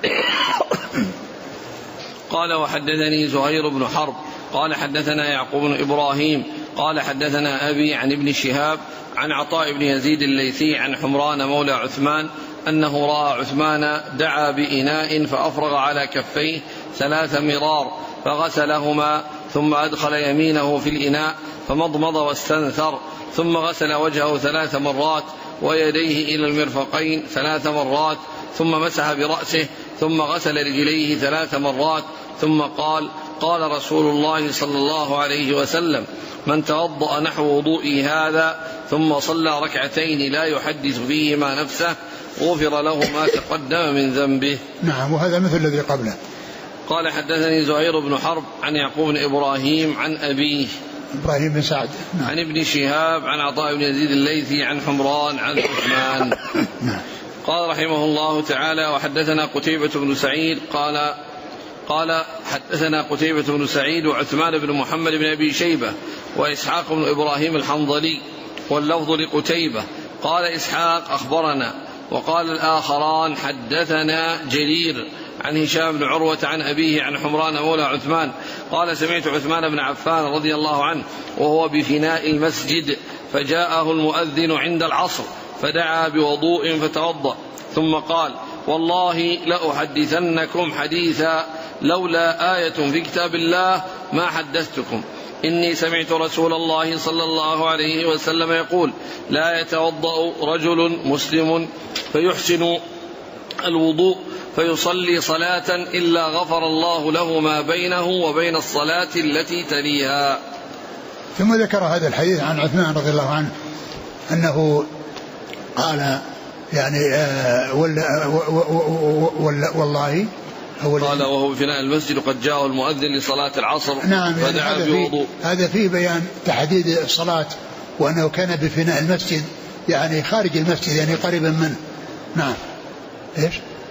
قال وحدثني زهير بن حرب قال حدثنا يعقوب بن إبراهيم قال حدثنا أبي عن ابن شهاب عن عطاء بن يزيد الليثي عن حمران مولى عثمان أنه رأى عثمان دعا بإناء فأفرغ على كفيه 3 مرار فغسلهما ثم أدخل يمينه في الإناء فمضمض واستنثر ثم غسل وجهه 3 مرات ويديه إلى المرفقين 3 مرات ثم مسح برأسه ثم غسل رجليه 3 مرات ثم قال قال رسول الله صلى الله عليه وسلم من توضأ نحو وضوئي هذا ثم صلى 2 ركعتين لا يحدث فيهما نفسه غفر له ما تقدم من ذنبه. نعم وهذا مثل الذي قبله. قال حدثني زهير بن حرب عن يعقوب بن إبراهيم عن أبيه إبراهيم بن سعد. نعم. عن ابن شهاب عن عطاء بن يزيد الليثي عن حمران عن عثمان. نعم. قال رحمه الله تعالى وحدثنا قتيبة بن سعيد قال حدثنا قتيبة بن سعيد وعثمان بن محمد بن أبي شيبة وإسحاق بن إبراهيم الحنظلي واللفظ لقتيبة قال إسحاق أخبرنا وقال الآخران حدثنا جرير عن هشام بن عروة عن أبيه عن حمران مولى عثمان قال سمعت عثمان بن عفان رضي الله عنه وهو بفناء المسجد فجاءه المؤذن عند العصر فدعا بوضوء فتوضأ ثم قال والله لأحدثنكم حديثا لولا آية في كتاب الله ما حدثتكم إني سمعت رسول الله صلى الله عليه وسلم يقول لا يتوضأ رجل مسلم فيحسن الوضوء فيصلي صلاة إلا غفر الله له ما بينه وبين الصلاة التي تليها. ثم ذكر هذا الحديث عن عثمان رضي الله عنه أنه قال يعني والله قال وهو في فناء المسجد قد جاءه المؤذن لصلاة العصر. نعم فدعا بوضوء. هذا فيه بيان تحديد الصلاة وأنه كان بفناء المسجد يعني خارج المسجد يعني قريبا منه. نعم. إيش؟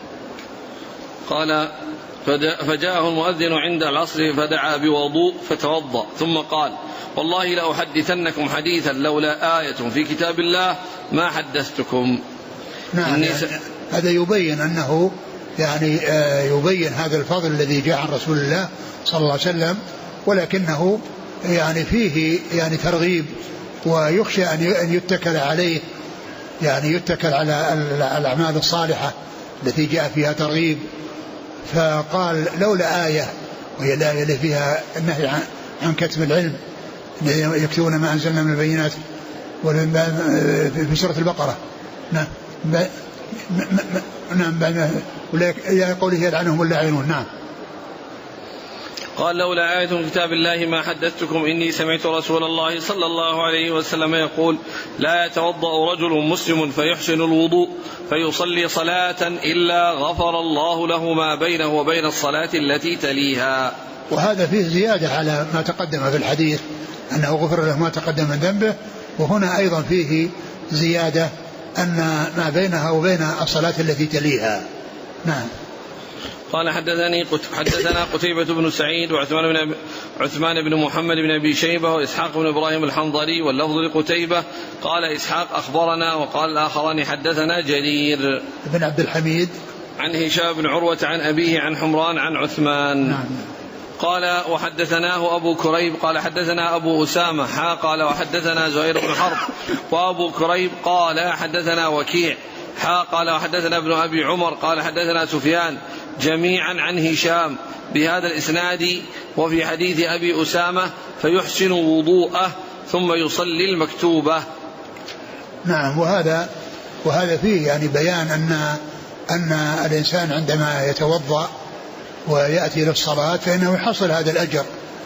قال فجاءه المؤذن عند العصر فدعا بوضوء فتوضأ ثم قال والله لأحدثنكم حديثا لولا آية في كتاب الله ما حدثتكم. نعم هذا يبين أنه يعني يبين هذا الفضل الذي جاء عن رسول الله صلى الله عليه وسلم ولكنه يعني فيه يعني ترغيب ويخشى أن يتكل عليه يعني يتكل على الأعمال الصالحة التي جاء فيها ترغيب فقال لولا آية وهي الآية اللي فيها النهي عن كتم العلم يكتبون ما أنزلنا من البينات في سورة البقرة. نعم يا قوله يلعنهم اللاعنون. نعم. قال لولا آية من كتاب الله ما حدثتكم إني سمعت رسول الله صلى الله عليه وسلم يقول لا يتوضأ رجل مسلم فيحسن الوضوء فيصلي صلاة إلا غفر الله له ما بينه وبين الصلاة التي تليها. وهذا فيه زيادة على ما تقدم في الحديث أنه غفر له ما تقدم من ذنبه وهنا أيضا فيه زيادة أن ما بينها وبين الصلاة التي تليها. نعم. قال حدثنا قتيبة بن سعيد وعثمان بن محمد بن أبي شيبة وإسحاق بن إبراهيم الحنظلي واللفظ لقتيبة قال إسحاق أخبرنا وقال الآخران حدثنا جرير بن عبد الحميد عن هشام بن عروة عن أبيه عن حمران عن عثمان. نعم. قال وحدثناه أبو كريب قال حدثنا أبو أسامة قال وحدثنا زهير بن حرب وأبو كريب قال حدثنا وكيع قال وحدثنا ابن أبي عمر قال حدثنا سفيان جميعا عن هشام بهذا الإسناد وفي حديث أبي أسامة فيحسن وضوءه ثم يصلي المكتوبة. نعم. وهذا فيه يعني بيان أن الإنسان عندما يتوضأ ويأتي للصلاة فإنه يحصل هذا الأجر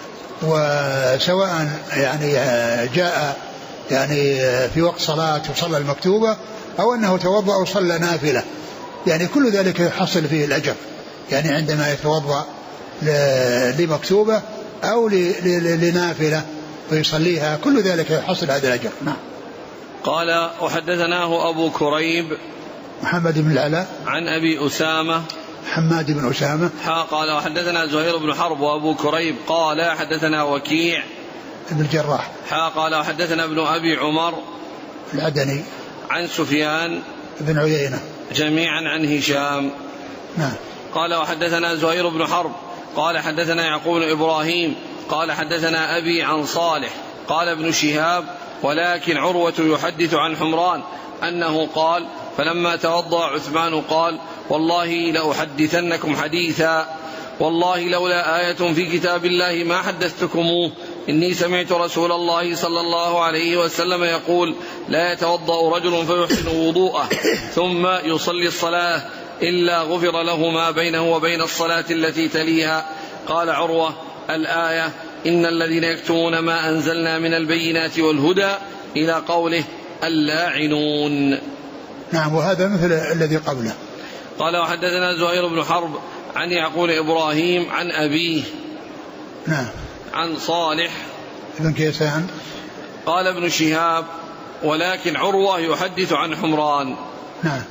وسواء يعني جاء يعني في وقت صلاة وصلى المكتوبة أو أنه توضأ وصلى نافلة يعني كل ذلك يحصل فيه الأجر يعني عندما يتوضأ لمكتوبة أو لنافلة ويصليها، كل ذلك يحصل هذا الأجر. نعم. قال وحدثناه أبو كريب محمد بن العلاء عن أبي أسامة حماد بن أسامة قال وحدثنا زهير بن حرب وأبو كريب قال حدثنا وكيع بن الجراح قال وحدثنا ابن أبي عمر العدني عن سفيان بن عيينة جميعا عن هشام. نعم. قال وحدثنا زهير بن حرب قال حدثنا يعقوب بن إبراهيم قال حدثنا أبي عن صالح قال ابن شهاب ولكن عروة يحدث عن حمران أنه قال فلما توضأ عثمان قال والله لأحدثنكم حديثا والله لولا آية في كتاب الله ما حدثتكموه إني سمعت رسول الله صلى الله عليه وسلم يقول لا يتوضأ رجل فيحسن وضوءه ثم يصلي الصلاة إلا غفر له ما بينه وبين الصلاة التي تليها. قال عروة الآية إن الذين يكتمون ما أنزلنا من البينات والهدى إلى قوله اللاعنون. نعم. وهذا مثل الذي قبله. قال وحدثنا زهير بن حرب عن يعقوب إبراهيم عن أبيه نعم عن صالح ابن كيسان قال ابن شهاب ولكن عروة يحدث عن حمران نعم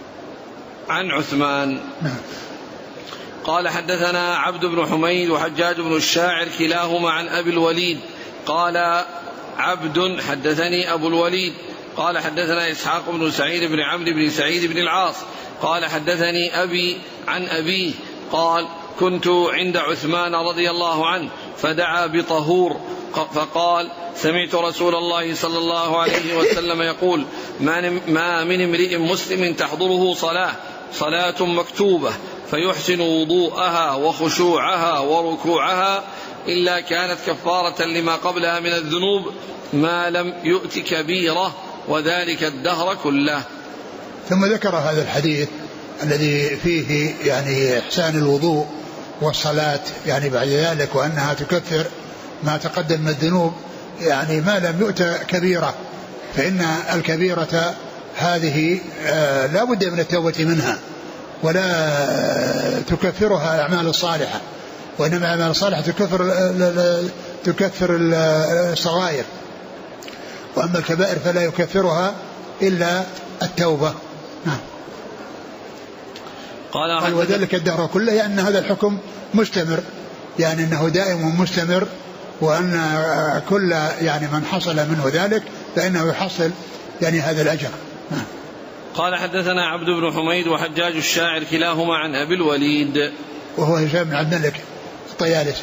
عن عثمان. نعم. قال حدثنا عبد بن حميد وحجاج بن الشاعر كلاهما عن أبي الوليد قال عبد حدثني أبو الوليد قال حدثنا إسحاق بن سعيد بن عمرو بن سعيد بن العاص قال حدثني أبي عن أبيه قال كنت عند عثمان رضي الله عنه فدعا بطهور فقال سمعت رسول الله صلى الله عليه وسلم يقول ما من امرئ مسلم تحضره صلاة مكتوبة فيحسن وضوءها وخشوعها وركوعها إلا كانت كفارة لما قبلها من الذنوب ما لم يؤت كبيرة وذلك الدهر كله. ثم ذكر هذا الحديث الذي فيه يعني إحسان الوضوء والصلاة يعني بعد ذلك وأنها تكفر ما تقدم من الذنوب يعني ما لم يؤت كبيرة، فإن الكبيرة هذه لا بد من التوبة منها ولا تكفرها الأعمال الصالحة، وإنما الأعمال الصالحة تكفر الصغائر، وأما الكبائر فلا يكفرها إلا التوبة. نعم. قال وذلك الدهر كله يعني أن هذا الحكم مستمر، يعني أنه دائم مستمر، وأن كل يعني من حصل منه ذلك فإنه يحصل يعني هذا الأجر. نعم. قال حدثنا عبد بن حميد وحجاج الشاعر كلاهما عن أبي الوليد وهو هشام بن عبد الملك الطيالسي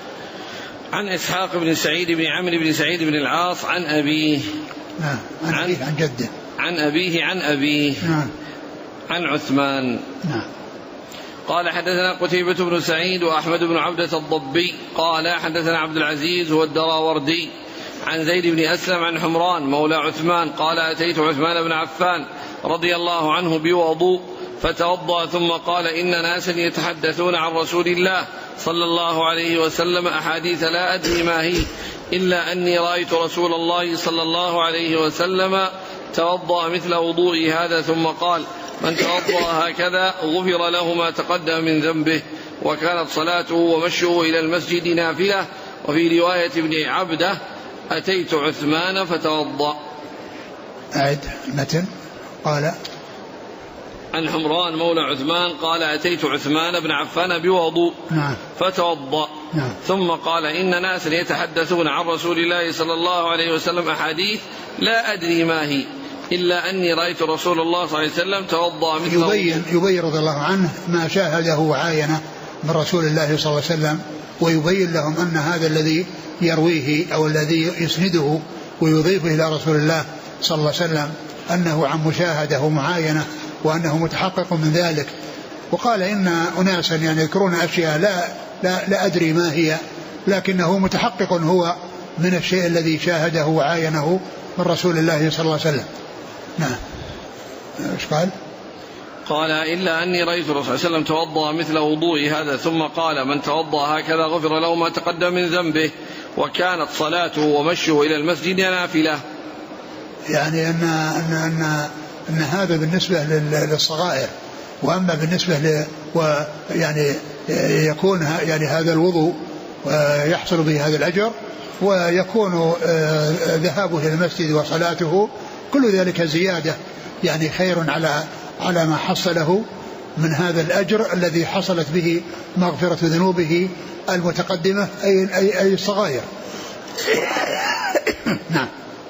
عن إسحاق بن سعيد بن عمرو بن سعيد بن العاص عن أبيه نعم عن جده عن أبيه عن أبيه نعم عن عثمان. نعم. قال حدثنا قتيبة بن سعيد وأحمد بن عبدة الضبي قال حدثنا عبد العزيز هو الدراوردي عن زيد بن أسلم عن حمران مولى عثمان قال أتيت عثمان بن عفان رضي الله عنه بوضوء فتوضأ ثم قال إن ناسا يتحدثون عن رسول الله صلى الله عليه وسلم أحاديث لا أدري ما هي إلا أني رأيت رسول الله صلى الله عليه وسلم توضأ مثل وضوئي هذا ثم قال من توضأ هكذا غفر له ما تقدم من ذنبه وكانت صلاته ومشيه إلى المسجد نافلة. وفي رواية ابن عبده أتيت عثمان فتوضأ. أعد متن. قال عن حمران مولى عثمان قال أتيت عثمان بن عفان بوضوء فتوضأ ثم قال إن ناسا يتحدثون عن رسول الله صلى الله عليه وسلم أحاديث لا أدري ما هي إلا أني رأيت رسول الله صلى الله عليه وسلم توضأ مثله. يبين رضي الله عنه ما شاهده وعاينه من رسول الله صلى الله عليه وسلم، ويبين لهم أن هذا الذي يرويه أو الذي يسنده ويضيفه إلى رسول الله صلى الله عليه وسلم أنه عن مشاهدة ومعاينة وأنه متحقق من ذلك. وقال إن أناسا يعني يذكرون أشياء لا أدري ما هي، لكنه متحقق هو من الشيء الذي شاهده وعاينه من رسول الله صلى الله عليه وسلم. نعم. ايش قال؟ قال إلا أني رأيت الرسول صلى الله عليه وسلم توضأ مثل وضوئي هذا ثم قال من توضأ هكذا غفر له ما تقدم من ذنبه وكانت صلاته ومشيه إلى المسجد نافلة. يعني أن هذا بالنسبة للصغائر، وأما بالنسبة يعني يكون يعني هذا الوضوء ويحصل به هذا الأجر، ويكون ذهابه إلى المسجد وصلاته كل ذلك زيادة يعني خير على ما حصله من هذا الأجر الذي حصلت به مغفرة ذنوبه المتقدمة أي الصغائر. نعم.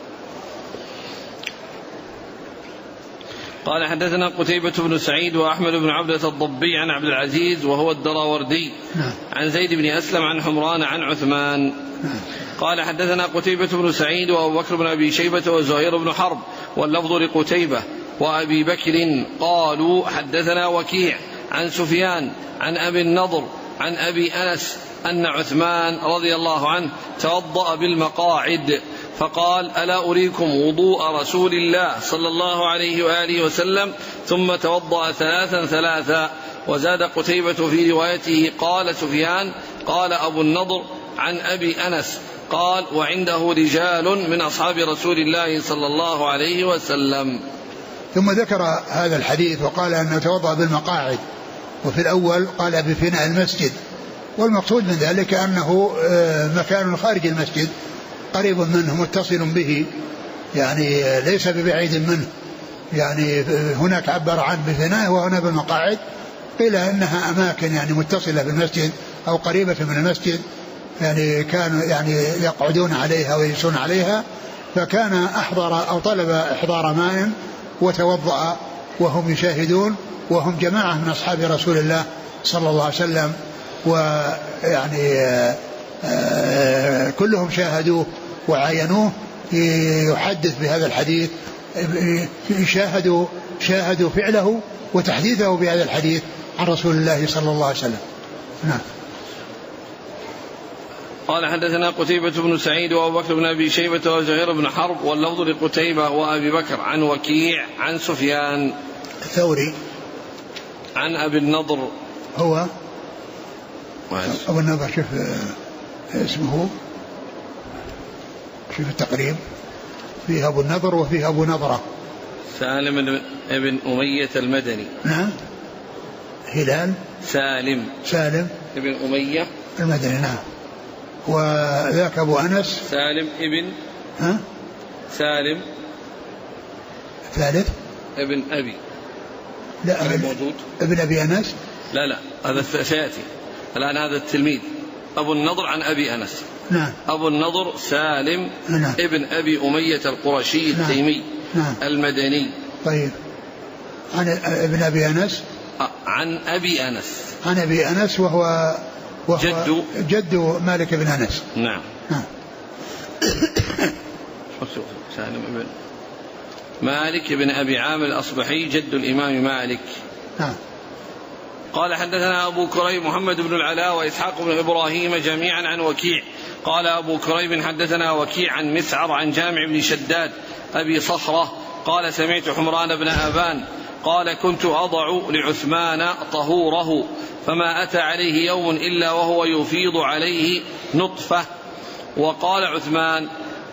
قال حدثنا قتيبة بن سعيد وأحمد بن عبدة الضبي عن عبد العزيز وهو الدراوردي عن زيد بن أسلم عن حمران عن عثمان. قال حدثنا قتيبة بن سعيد وأبو بكر بن أبي شيبة وزهير بن حرب واللفظ لقتيبة وأبي بكر قالوا حدثنا وكيع عن سفيان عن أبي النضر عن أبي أنس أن عثمان رضي الله عنه توضأ بالمقاعد فقال ألا أريكم وضوء رسول الله صلى الله عليه وآله وسلم ثم توضأ ثلاثا. وزاد قتيبة في روايته قال سفيان قال أبو النضر عن أبي أنس قال وعنده رجال من أصحاب رسول الله صلى الله عليه وسلم. ثم ذكر هذا الحديث وقال أنه توضأ بالمقاعد، وفي الأول قال بفناء المسجد، والمقصود من ذلك أنه مكان خارج المسجد قريب منه متصل به، يعني ليس ببعيد منه، يعني هناك عبر عن بفناء وهنا بالمقاعد، قيل إنها أماكن يعني متصلة بالمسجد أو قريبة من المسجد، يعني كانوا يعني يقعدون عليها ويجلسون عليها، فكان أحضر أو طلب إحضار ماء وتوضأ وهم يشاهدون، وهم جماعة من أصحاب رسول الله صلى الله عليه وسلم، ويعني كلهم شاهدوه وعاينوه، يحدث بهذا الحديث، شاهدوا فعله وتحديثه بهذا الحديث عن رسول الله صلى الله عليه وسلم. نعم. قال حدثنا قتيبة بن سعيد وأبو بكر بن أبي شيبة وزهير بن حرب واللفظ لقتيبة وأبي بكر عن وكيع عن سفيان الثوري عن أبي النضر هو أبو النضر، شوف اسمه، شوف التقريب، فيه أبو النضر وفيه أبو نضرة. سالم ابن أمية المدني. نعم. هلال سالم ابن أمية المدني. نعم. وذاك أبو أنس سالم ابن سالم ثالث ابن أبي، لا موجود ابن أبي أنس، لا هذا سيأتي الآن، هذا التلميذ أبو النضر عن أبي أنس. نعم. أبو النضر سالم نعم. ابن أبي أمية القرشي التيمي. نعم. المدني. طيب. عن ابن أبي أنس عن أبي أنس وهو جد مالك بن أنس. نعم. سالم ابن مالك بن أبي عامر الأصبحي جد الإمام مالك. نعم. قال حدثنا أبو كريب محمد بن العلاء وإسحاق بن إبراهيم جميعا عن وكيع. قال أبو كريب حدثنا وكيع عن مسعر عن جامع بن شداد أبي صخرة قال سمعت حمران بن أبان قال كنت أضع لعثمان طهوره فما أتى عليه يوم إلا وهو يفيض عليه نطفة. وقال عثمان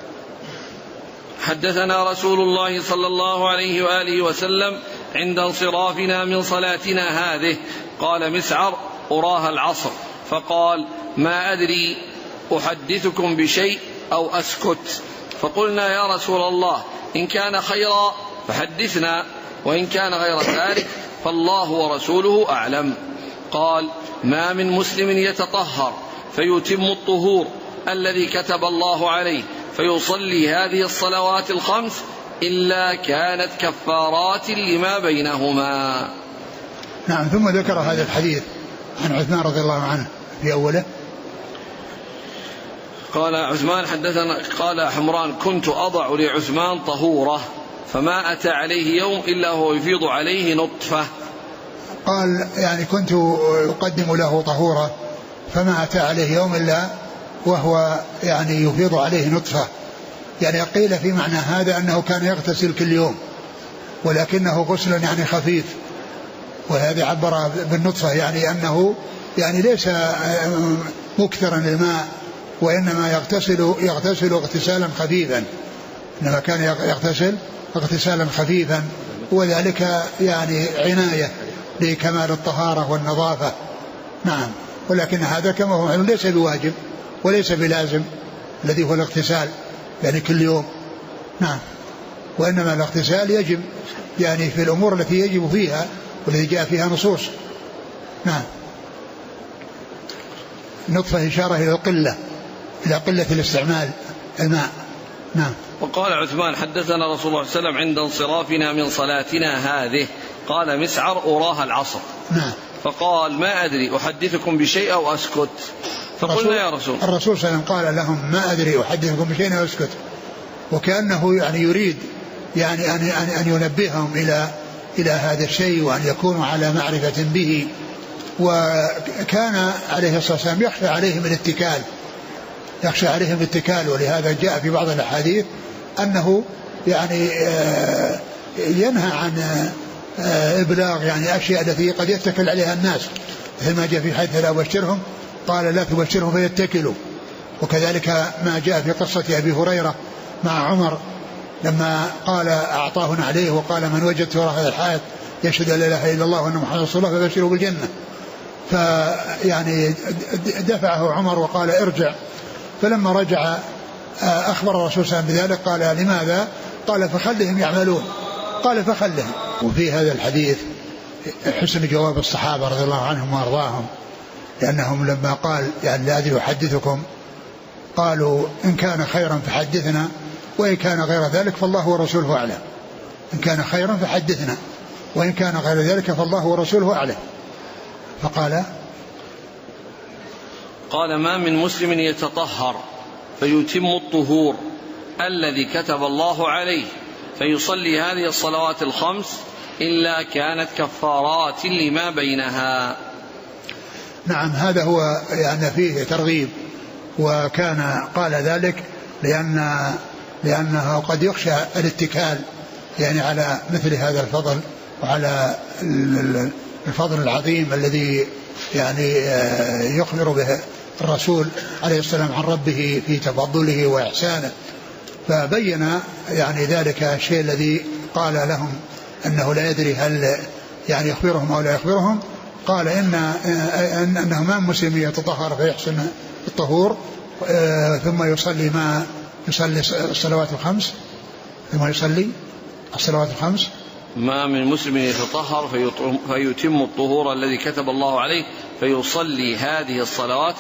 حدثنا رسول الله صلى الله عليه وآله وسلم عند انصرافنا من صلاتنا هذه. قال مسعر أراها العصر. فقال ما أدري أحدثكم بشيء أو أسكت. فقلنا يا رسول الله إن كان خيرا فحدثنا وإن كان غير ذلك فالله ورسوله أعلم. قال ما من مسلم يتطهر فيتم الطهور الذي كتب الله عليه فيصلي هذه الصلوات الخمس إلا كانت كفارات لما بينهما. نعم. ثم ذكر هذا الحديث عن عثمان رضي الله عنه في أوله. قال عثمان حدثنا قال حمران كنت أضع لعثمان طهوره فما أتى عليه يوم إلا هو يفيض عليه نطفة. قال يعني كنت أقدم له طهوره فما أتى عليه يوم إلا وهو يعني يفيض عليه نطفة. يعني قيل في معنى هذا أنه كان يغتسل كل يوم ولكنه غسل يعني خفيف، وهذا عبر بالنطفة يعني أنه يعني ليس مكثرا الماء وإنما يغتسل اغتسالا خفيفا، إنما كان يغتسل اغتسالا خفيفا، وذلك يعني عناية لكمال الطهارة والنظافة. نعم. ولكن هذا كما هو معلوم ليس بواجب وليس بلازم الذي هو الاغتسال يعني كل يوم. نعم. وإنما الاغتسال يجب يعني في الأمور التي يجب فيها والتي جاء فيها نصوص. نعم. نطفة إشارة إلى القلة، إلى قلة الاستعمال الماء. نعم. وقال عثمان حدثنا رسول الله صلى الله عليه وسلم عند انصرافنا من صلاتنا هذه قال مسعر أراها العصر. نعم. فقال ما أدري أحدثكم بشيء أو أسكت. فقلنا يا رسول الرسول صلى الله عليه وسلم قال لهم ما أدري أحدثكم بشيء أو أسكت، وكأنه يعني يريد يعني أن ينبههم إلى هذا الشيء وأن يكونوا على معرفة به. وكان عليه الصلاة والسلام يخشى عليهم الاتكال، ولهذا جاء في بعض الأحاديث أنه يعني ينهى عن إبلاغ يعني أشياء التي قد يتكل عليها الناس، مثل ما جاء في حديث لا أبشرهم قال لا تبشرهم فيتكلوا. وكذلك ما جاء في قصة أبي هريرة مع عمر لما قال أعطاه عليه وقال من وجدت وراء هذا الحائط يشهد أن لا إله إلا الله وأن محمد رسول الله فبشره بالجنة. فيعني دفعه عمر وقال ارجع، فلما رجع أخبر الرسول صلى الله عليه وسلم بذلك قال لماذا؟ قال فخلهم يعملون. قال فخلهم. وفي هذا الحديث حسن جواب الصحابة رضي الله عنهم وأرضاهم، لأنهم لما قال يعني لا أدري أحدثكم قالوا إن كان خيرا فحدثنا وإن كان غير ذلك فالله ورسوله أعلم. إن كان خيرا فحدثنا وإن كان غير ذلك فالله ورسوله أعلم. فقال ما من مسلم يتطهر فيتم الطهور الذي كتب الله عليه فيصلي هذه الصلوات الخمس إلا كانت كفارات لما بينها. نعم. هذا هو يعني فيه ترغيب، وكان قال ذلك لأنه قد يخشى الاتكال يعني على مثل هذا الفضل وعلى الفضل العظيم الذي يعني يخبر به الرسول عليه السلام عن ربه في تفضله وإحسانه. فبين يعني ذلك الشيء الذي قال لهم أنه لا يدري هل يعني يخبرهم أو لا يخبرهم. قال أنه ما مسلم يتطهر فيحسن الطهور ثم يصلي الصلوات الخمس ثم يصلي الصلوات الخمس. ما من مسلم يتطهر فيتم الطهور الذي كتب الله عليه فيصلي هذه الصلوات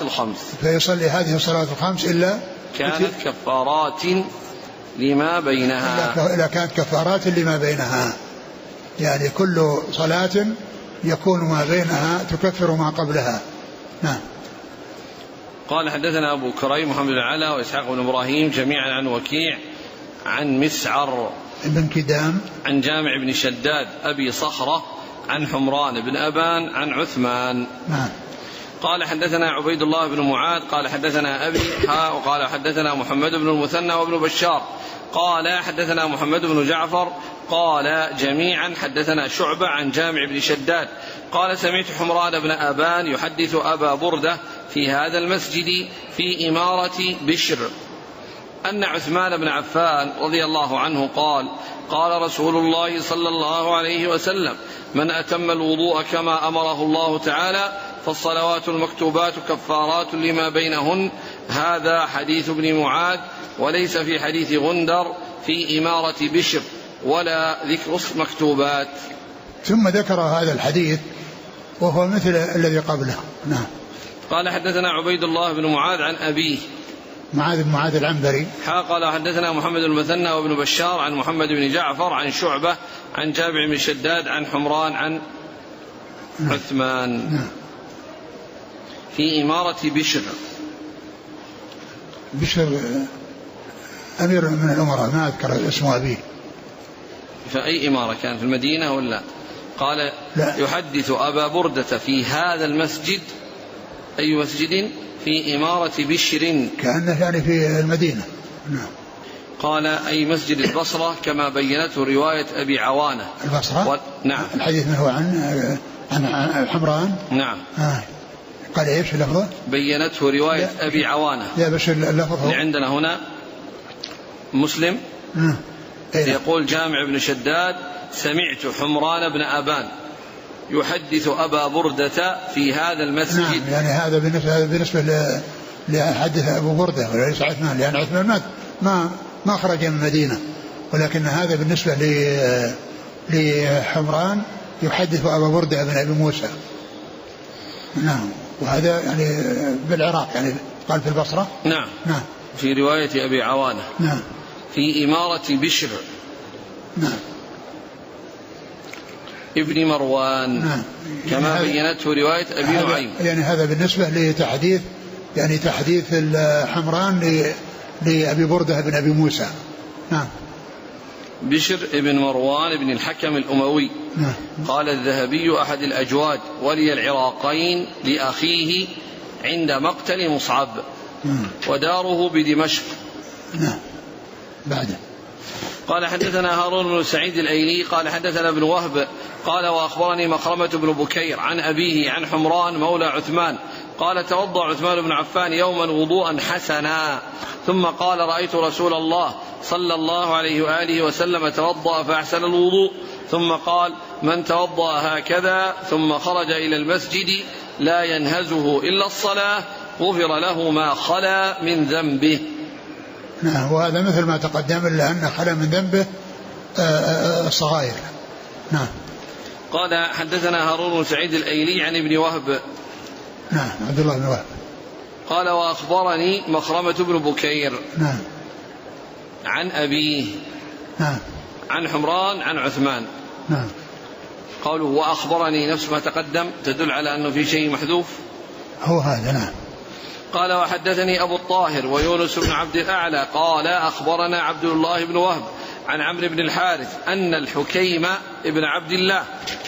الخمس إلا كانت كفارات لما بينها. إلا كانت كفارات لما بينها، يعني كل صلاة يكون ما بينها تكفر ما قبلها. نعم. قال حدثنا أبو كريم محمد بن علا وإسحاق بن إبراهيم جميعا عن وكيع عن مسعر بن كدام عن جامع بن شداد أبي صخرة عن حمران بن أبان عن عثمان. نعم. قال حدثنا عبيد الله بن معاذ قال حدثنا أبي وقال حدثنا محمد بن المثنى وابن بشار قال حدثنا محمد بن جعفر قال جميعا حدثنا شعبة عن جامع بن شداد قال سمعت حمران بن أبان يحدث أبا بردة في هذا المسجد في إمارة بشر أن عثمان بن عفان رضي الله عنه قال رسول الله صلى الله عليه وسلم من أتم الوضوء كما أمره الله تعالى فالصلوات المكتوبات كفارات لما بينهن. هذا حديث ابن معاذ وليس في حديث غندر في إمارة بشر ولا ذكر مكتوبات. ثم ذكر هذا الحديث وهو مثل الذي قبله. نعم. قال حدثنا عبيد الله بن معاذ عن أبيه معاذ بن معاذ العنبري قال حدثنا محمد المثنى وابن بشار عن محمد بن جعفر عن شعبة عن جابر بن شداد عن حمران عن عثمان في إمارة بشر. بشر أمير من الأمراء ما أذكر اسم أبيه. فأي إمارة كان في المدينة ولا؟ قال لا. يحدث أبا بردة في هذا المسجد. أي مسجد؟ في إمارة بشر كأنه يعني في المدينة. نعم. قال أي مسجد البصرة كما بينته رواية أبي عوانة البصرة. نعم. الحديث من هو عن حمران. نعم. قال ايش اللفظة؟ بينته رواية أبي عوانة. لا بس اللفظ اللي عندنا هنا مسلم يقول جامع بن شداد سمعت حمران بن أبان يحدث أبا بردة في هذا المسجد. نعم يعني هذا بالنسبة لحدث أبو بردة وليس عثمان، لأن عثمان ما خرج من المدينة، ولكن هذا بالنسبة لحمران يحدث أبا بردة بن أبي موسى. نعم وهذا يعني بالعراق، يعني قال في البصرة. نعم. نعم في رواية أبي عوانة. نعم في إمارة بشر. نعم ابن مروان. نعم كما بينته رواية أبي نعيم. يعني هذا بالنسبة لتحديث يعني تحديث الحمران لأبي بردة بن أبي موسى. نعم. بشر ابن مروان بن الحكم الأموي. نعم. قال الذهبي أحد الأجواد ولي العراقين لأخيه عند مقتل مصعب. نعم. وداره بدمشق. نعم. بعده قال حدثنا هارون بن سعيد الأيلي قال حدثنا ابن وهب قال وأخبرني مخرمة بن بكير عن أبيه عن حمران مولى عثمان قال توضأ عثمان بن عفان يوما وضوءا حسنا ثم قال رأيت رسول الله صلى الله عليه وآله وسلم توضأ فأحسن الوضوء ثم قال من توضأ هكذا ثم خرج إلى المسجد لا ينهزه إلا الصلاة غفر له ما خلا من ذنبه. نعم وهذا مثل ما تقدم إلا أن خلا من ذنبه الصغائر. نعم. قال حدثنا هارون بن سعيد الأيلي عن ابن وهب. نعم عبد الله بن وهب. قال وأخبرني مخرمة بن بكير. نعم. عن أبيه. نعم. عن حمران عن عثمان. نعم. قوله وأخبرني نفس ما تقدم تدل على أنه في شيء محذوف. هو هذا. نعم. قال وحدثني أبو الطاهر ويونس بن عبد الأعلى قال أخبرنا عبد الله بن وهب عن عمرو بن الحارث أن الحكيم ابن عبد الله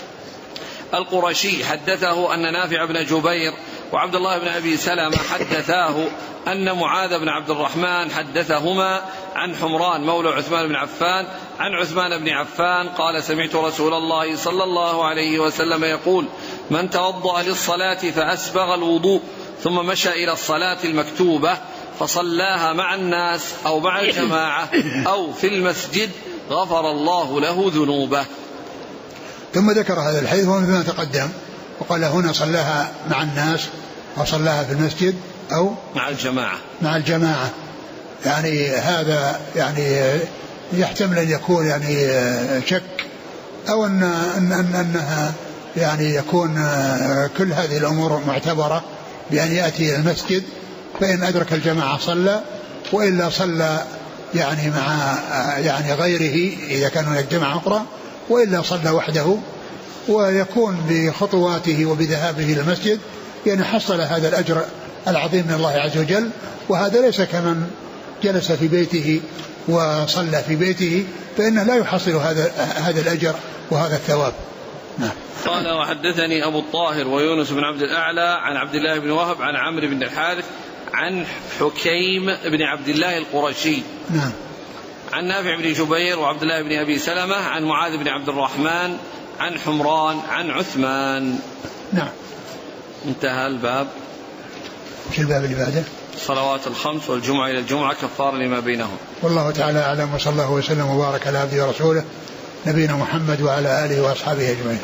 القرشي حدثه أن نافع بن جبير وعبد الله بن أبي سلمة حدثاه أن معاذ بن عبد الرحمن حدثهما عن حمران مولى عثمان بن عفان عن عثمان بن عفان قال سمعت رسول الله صلى الله عليه وسلم يقول من توضأ للصلاة فأسبغ الوضوء ثم مشى إلى الصلاة المكتوبة فصلاها مع الناس أو مع الجماعة أو في المسجد غفر الله له ذنوبه. ثم ذكر هذا الحديث وما تقدم وقال هنا صلاها مع الناس وصلاها في المسجد أو مع الجماعة يعني هذا يعني يحتمل أن يكون يعني شك أو أنها يعني يكون كل هذه الأمور معتبرة بأن يأتي إلى المسجد فإن أدرك الجماعة صلى وإلا صلى يعني مع يعني غيره إذا كان هناك جماعة أخرى وإلا صلى وحده ويكون بخطواته وبذهابه إلى المسجد يعني حصل هذا الأجر العظيم من الله عز وجل. وهذا ليس كمن جلس في بيته وصلى في بيته فإنه لا يحصل هذا الأجر وهذا الثواب. نعم. قال وحدثني أبو الطاهر ويونس بن عبد الأعلى عن عبد الله بن وهب عن عمرو بن الحارث عن حكيم بن عبد الله القرشي. نعم. عن نافع بن جبير وعبد الله بن أبي سلمة عن معاذ بن عبد الرحمن عن حمران عن عثمان. نعم. انتهى الباب. وش الباب اللي بعده؟ الصلوات الخمس والجمعة إلى الجمعة كفار لما بينهم. والله تعالى أعلم وصلى الله وسلم وبارك على عبده ورسوله نبينا محمد وعلى آله وأصحابه أجمعين.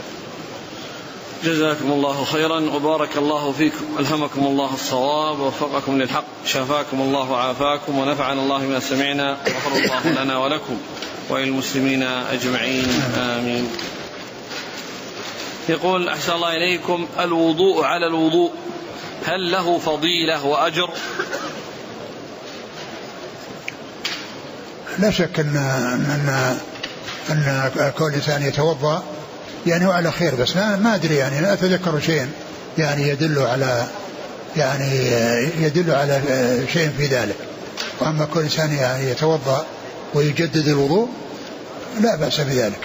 جزاكم الله خيرا وبارك الله فيكم ألهمكم الله الصواب ووفقكم للحق شفاكم الله وعافاكم ونفعنا الله ما سمعنا وغفر الله لنا ولكم وللمسلمين أجمعين آمين. يقول أحسن الله إليكم الوضوء على الوضوء هل له فضيلة وأجر؟ لا شك أن كل إنسان يتوضأ يعني هو على خير بس ما أدري يعني لا أتذكر شيء يعني يدل على شيء في ذلك. وأما كل إنسان يعني يتوضأ ويجدد الوضوء لا بأس بذلك.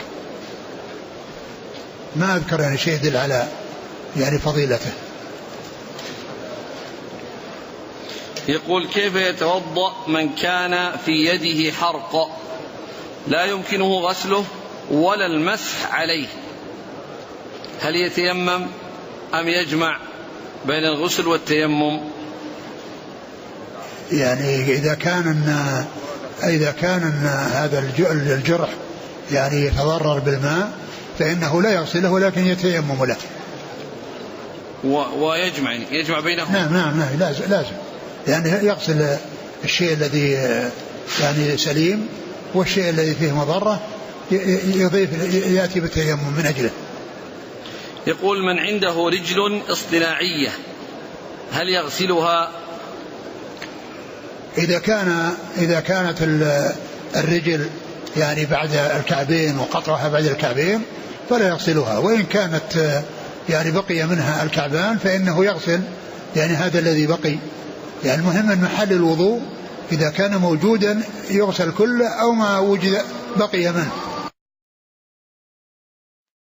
ما أذكر يعني شيء يدل على يعني فضيلته. يقول كيف يتوضأ من كان في يده حرق لا يمكنه غسله ولا المسح عليه؟ هل يتيمم أم يجمع بين الغسل والتيمم؟ يعني إذا كان هذا الجرح يعني يتضرر بالماء فإنه لا يغسله ولكن يتيمم له. يجمع بينهم. نعم لازم يعني يغسل الشيء الذي يعني سليم والشيء الذي فيه مضرة يضيف يأتي بالتيمم من أجله. يقول من عنده رجل اصطناعية هل يغسلها؟ إذا كانت الرجل يعني بعد الكعبين وقطعها بعد الكعبين فلا يغسلها، وإن كانت يعني بقي منها الكعبان فإنه يغسل يعني هذا الذي بقي. يعني المهم أن محل الوضوء إذا كان موجودا يغسل كله أو ما وجد بقي منه.